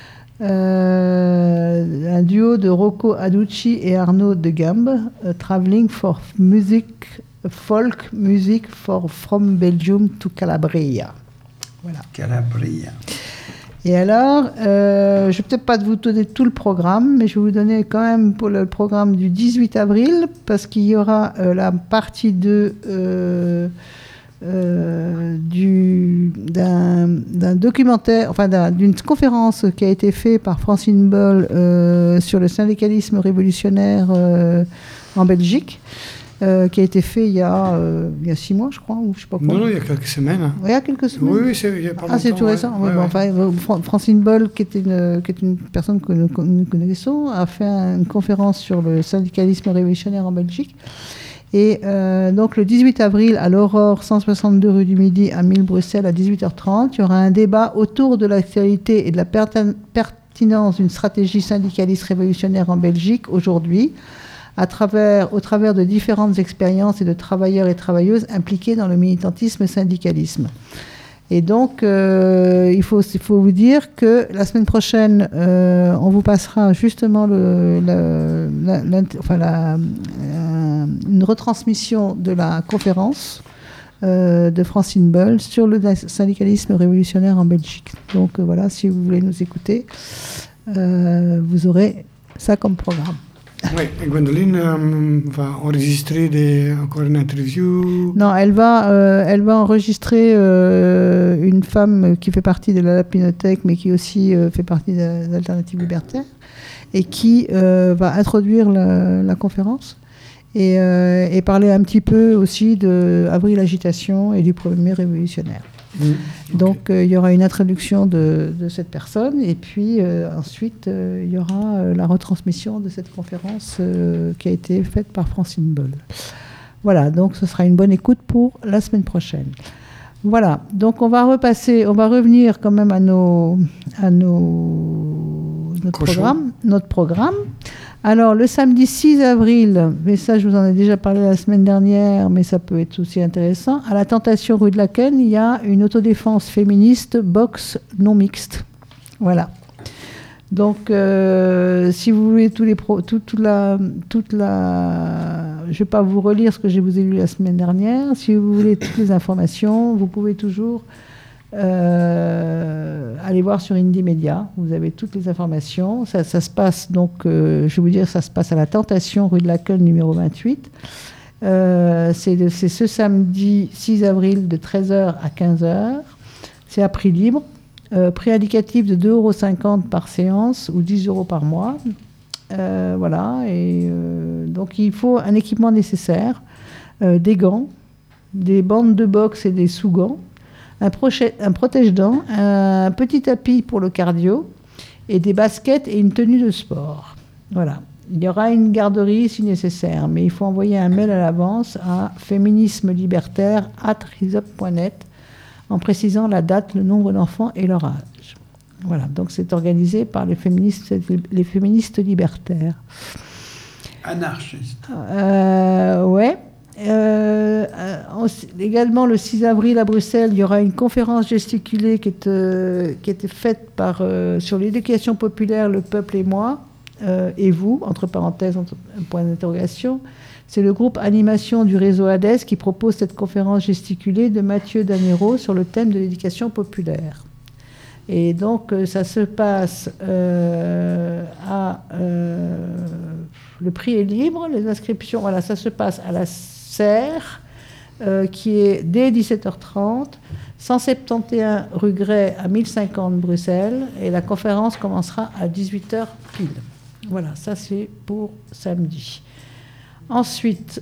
Un duo de Rocco Aducci et Arnaud de Gambe, Traveling for Music, Folk Music from Belgium to Calabria. Voilà. Calabria. Et alors, je ne vais peut-être pas vous donner tout le programme, mais je vais vous donner quand même pour le programme du 18 avril, parce qu'il y aura la partie 2 d'un documentaire, enfin d'une conférence qui a été faite par Francine Boll sur le syndicalisme révolutionnaire en Belgique. Qui a été fait il y a 6 mois, je crois, ou je sais pas quoi. Non, il y a quelques semaines. Il y a quelques semaines. Oui, il y a pas longtemps. C'est tout récent. Ouais. Oui, bon, enfin, Francine Boll, qui est une personne que nous connaissons, a fait une conférence sur le syndicalisme révolutionnaire en Belgique. Et donc le 18 avril, à l'Aurore, 162 rue du Midi, à 1000 Bruxelles, à 18h30, il y aura un débat autour de l'actualité et de la pertinence d'une stratégie syndicaliste révolutionnaire en Belgique aujourd'hui, au travers de différentes expériences et de travailleurs et travailleuses impliqués dans le militantisme syndicalisme. Et donc, il faut vous dire que la semaine prochaine, on vous passera justement une retransmission de la conférence de Francine Boll sur le syndicalisme révolutionnaire en Belgique. Donc voilà, si vous voulez nous écouter, vous aurez ça comme programme. Oui, et Gwendoline va enregistrer encore une interview. Non, elle va enregistrer une femme qui fait partie de la Lapinothèque, mais qui aussi fait partie de l'Alternative Libertaire, et qui va introduire la conférence et parler un petit peu aussi de Avril Agitation et du 1er mai révolutionnaire. Okay. Donc il y aura une introduction de cette personne et puis ensuite il y aura la retransmission de cette conférence qui a été faite par Francine Boll. Voilà, donc ce sera une bonne écoute pour la semaine prochaine. Voilà, donc on va revenir quand même à notre programme. Alors, le samedi 6 avril, mais ça, je vous en ai déjà parlé la semaine dernière, mais ça peut être aussi intéressant. À la Tentation rue de la Quenne, il y a une autodéfense féministe boxe non mixte. Voilà. Donc, si vous voulez je ne vais pas vous relire ce que je vous ai lu la semaine dernière. Si vous voulez toutes les informations, vous pouvez toujours allez voir sur Indie Media, vous avez toutes les informations. Ça se passe donc, je vais vous dire, ça se passe à la Tentation, rue de la Queue, numéro 28. C'est ce samedi 6 avril de 13h à 15h. C'est à prix libre. Prix indicatif de 2,50 € par séance ou 10 € par mois. Voilà. Et donc il faut un équipement nécessaire, des gants, des bandes de boxe et des sous-gants, un protège-dents, un petit tapis pour le cardio et des baskets et une tenue de sport. Voilà. Il y aura une garderie si nécessaire, mais il faut envoyer un mail à l'avance à féminismelibertaire@risop.net en précisant la date, le nombre d'enfants et leur âge. Voilà, donc c'est organisé par les féministes libertaires. Anarchistes. Ouais. Également le 6 avril à Bruxelles, il y aura une conférence gesticulée qui était faite sur l'éducation populaire, le peuple et moi, et vous, entre parenthèses, un point d'interrogation. C'est le groupe animation du réseau ADES qui propose cette conférence gesticulée de Mathieu Danero sur le thème de l'éducation populaire. Et donc ça se passe le prix est libre, les inscriptions, voilà, ça se passe à la Serre, qui est dès 17h30, 171 rue Gray à 1050 Bruxelles, et la conférence commencera à 18h pile. Voilà, ça c'est pour samedi. Ensuite,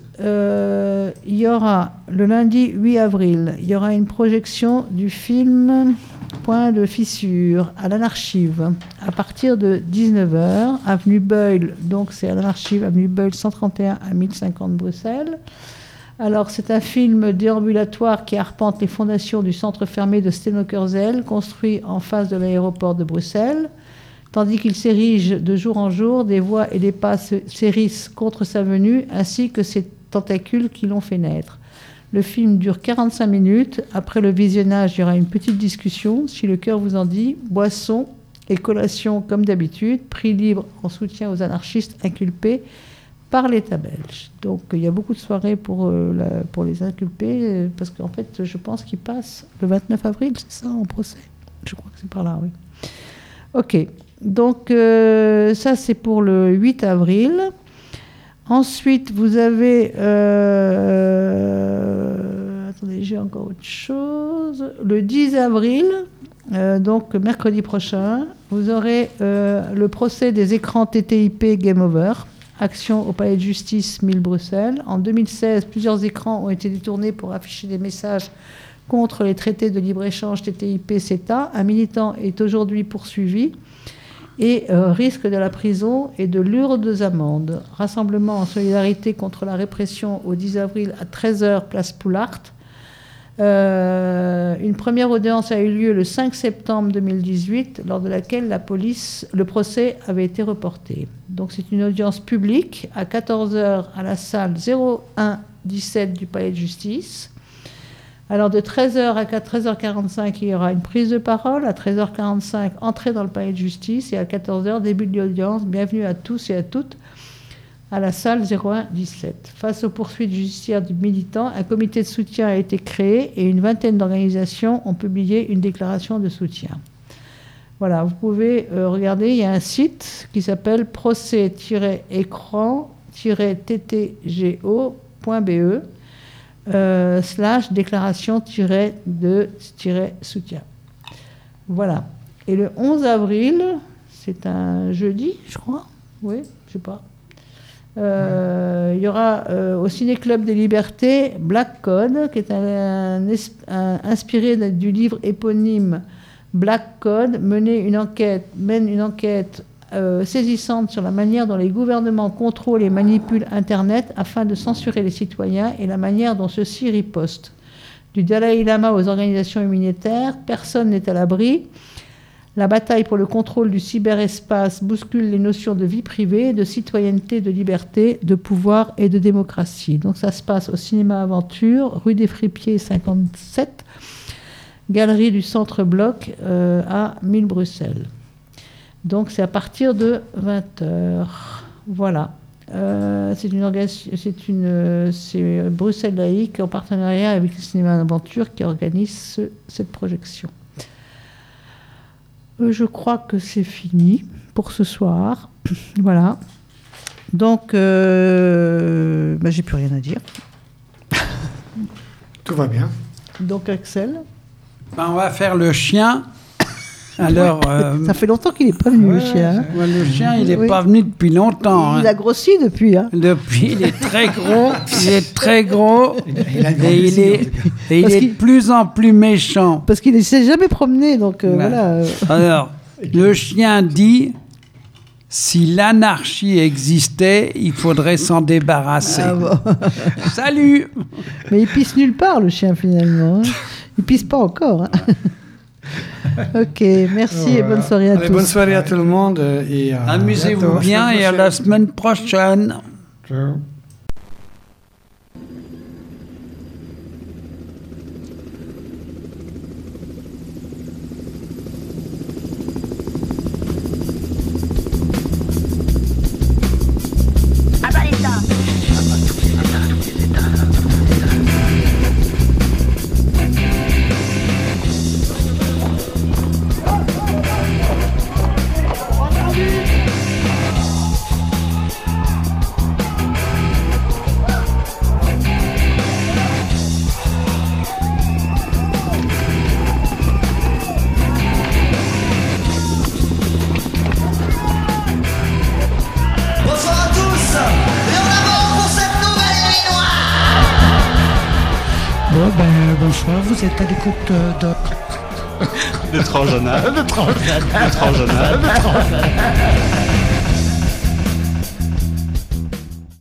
il y aura le lundi 8 avril, il y aura une projection du film point de fissure à l'Anarchive. À partir de 19h, avenue Beul, donc c'est à l'Anarchive, avenue Beul 131 à 1050 Bruxelles. Alors, c'est un film déambulatoire qui arpente les fondations du centre fermé de Stenokerzeel, construit en face de l'aéroport de Bruxelles. Tandis qu'il s'érige de jour en jour, des voix et des pas s'hérissent contre sa venue, ainsi que ses tentacules qui l'ont fait naître. Le film dure 45 minutes. Après le visionnage, il y aura une petite discussion, si le cœur vous en dit, boisson et collation comme d'habitude, prix libre en soutien aux anarchistes inculpés par l'État belge. Donc il y a beaucoup de soirées pour les inculpés, parce qu'en fait, je pense qu'ils passent le 29 avril, c'est ça, en procès. Je crois que c'est par là, oui. Ok, donc ça c'est pour le 8 avril. Ensuite, vous avez... attendez, j'ai encore autre chose. Le 10 avril, donc mercredi prochain, vous aurez le procès des écrans TTIP Game Over. Action au Palais de Justice 1000 Bruxelles. En 2016, plusieurs écrans ont été détournés pour afficher des messages contre les traités de libre-échange TTIP-CETA. Un militant est aujourd'hui poursuivi et risque de la prison et de lourdes amendes. Rassemblement en solidarité contre la répression au 10 avril à 13h, place Poulart. Une première audience a eu lieu le 5 septembre 2018, lors de laquelle le procès avait été reporté. Donc c'est une audience publique à 14h à la salle 0117 du Palais de Justice. Alors de 13h à 13h45, il y aura une prise de parole. À 13h45, entrée dans le Palais de Justice. Et à 14h, début de l'audience. Bienvenue à tous et à toutes à la salle 0117. Face aux poursuites judiciaires du militant, un comité de soutien a été créé et une vingtaine d'organisations ont publié une déclaration de soutien. Voilà, vous pouvez regarder, il y a un site qui s'appelle procès-écran-ttgo.be / déclaration-de-soutien. Voilà. Et le 11 avril, c'est un jeudi, je crois. Oui, je sais pas. Il y aura au Ciné-Club des Libertés Black Code, qui est inspiré du livre éponyme Black Code, mène une enquête saisissante sur la manière dont les gouvernements contrôlent et manipulent Internet afin de censurer les citoyens et la manière dont ceux-ci ripostent. Du Dalai Lama aux organisations humanitaires, personne n'est à l'abri. La bataille pour le contrôle du cyberespace bouscule les notions de vie privée, de citoyenneté, de liberté, de pouvoir et de démocratie. Donc ça se passe au Cinéma Aventure, rue des Fripiers 57, galerie du Centre Bloc à 1000 Bruxelles. Donc c'est à partir de 20h. Voilà. C'est Bruxelles Laïque en partenariat avec le Cinéma Aventure qui organise cette projection. Je crois que c'est fini pour ce soir. Voilà. Donc, j'ai plus rien à dire. Tout va bien. Donc, Axel. On va faire le chien. Alors, ça fait longtemps qu'il n'est pas venu, le chien. Le chien, il n'est pas venu depuis longtemps. Il a grossi depuis. Hein. Depuis, il est très gros. Il est très gros. Il est de plus en plus méchant. Parce qu'il ne s'est jamais promené. Donc, voilà. Alors, le chien dit, si l'anarchie existait, il faudrait s'en débarrasser. Ah bon. Salut. Mais il pisse nulle part, le chien, finalement. Il pisse pas encore. Hein. Ok, merci et bonne soirée à tous. Bonne soirée à tout le monde. Et amusez-vous bien et à la semaine prochaine. Ciao. Bonsoir, vous êtes à l'écoute de De Tranjana. De Tranjana. De Tranjana. De Tranjana.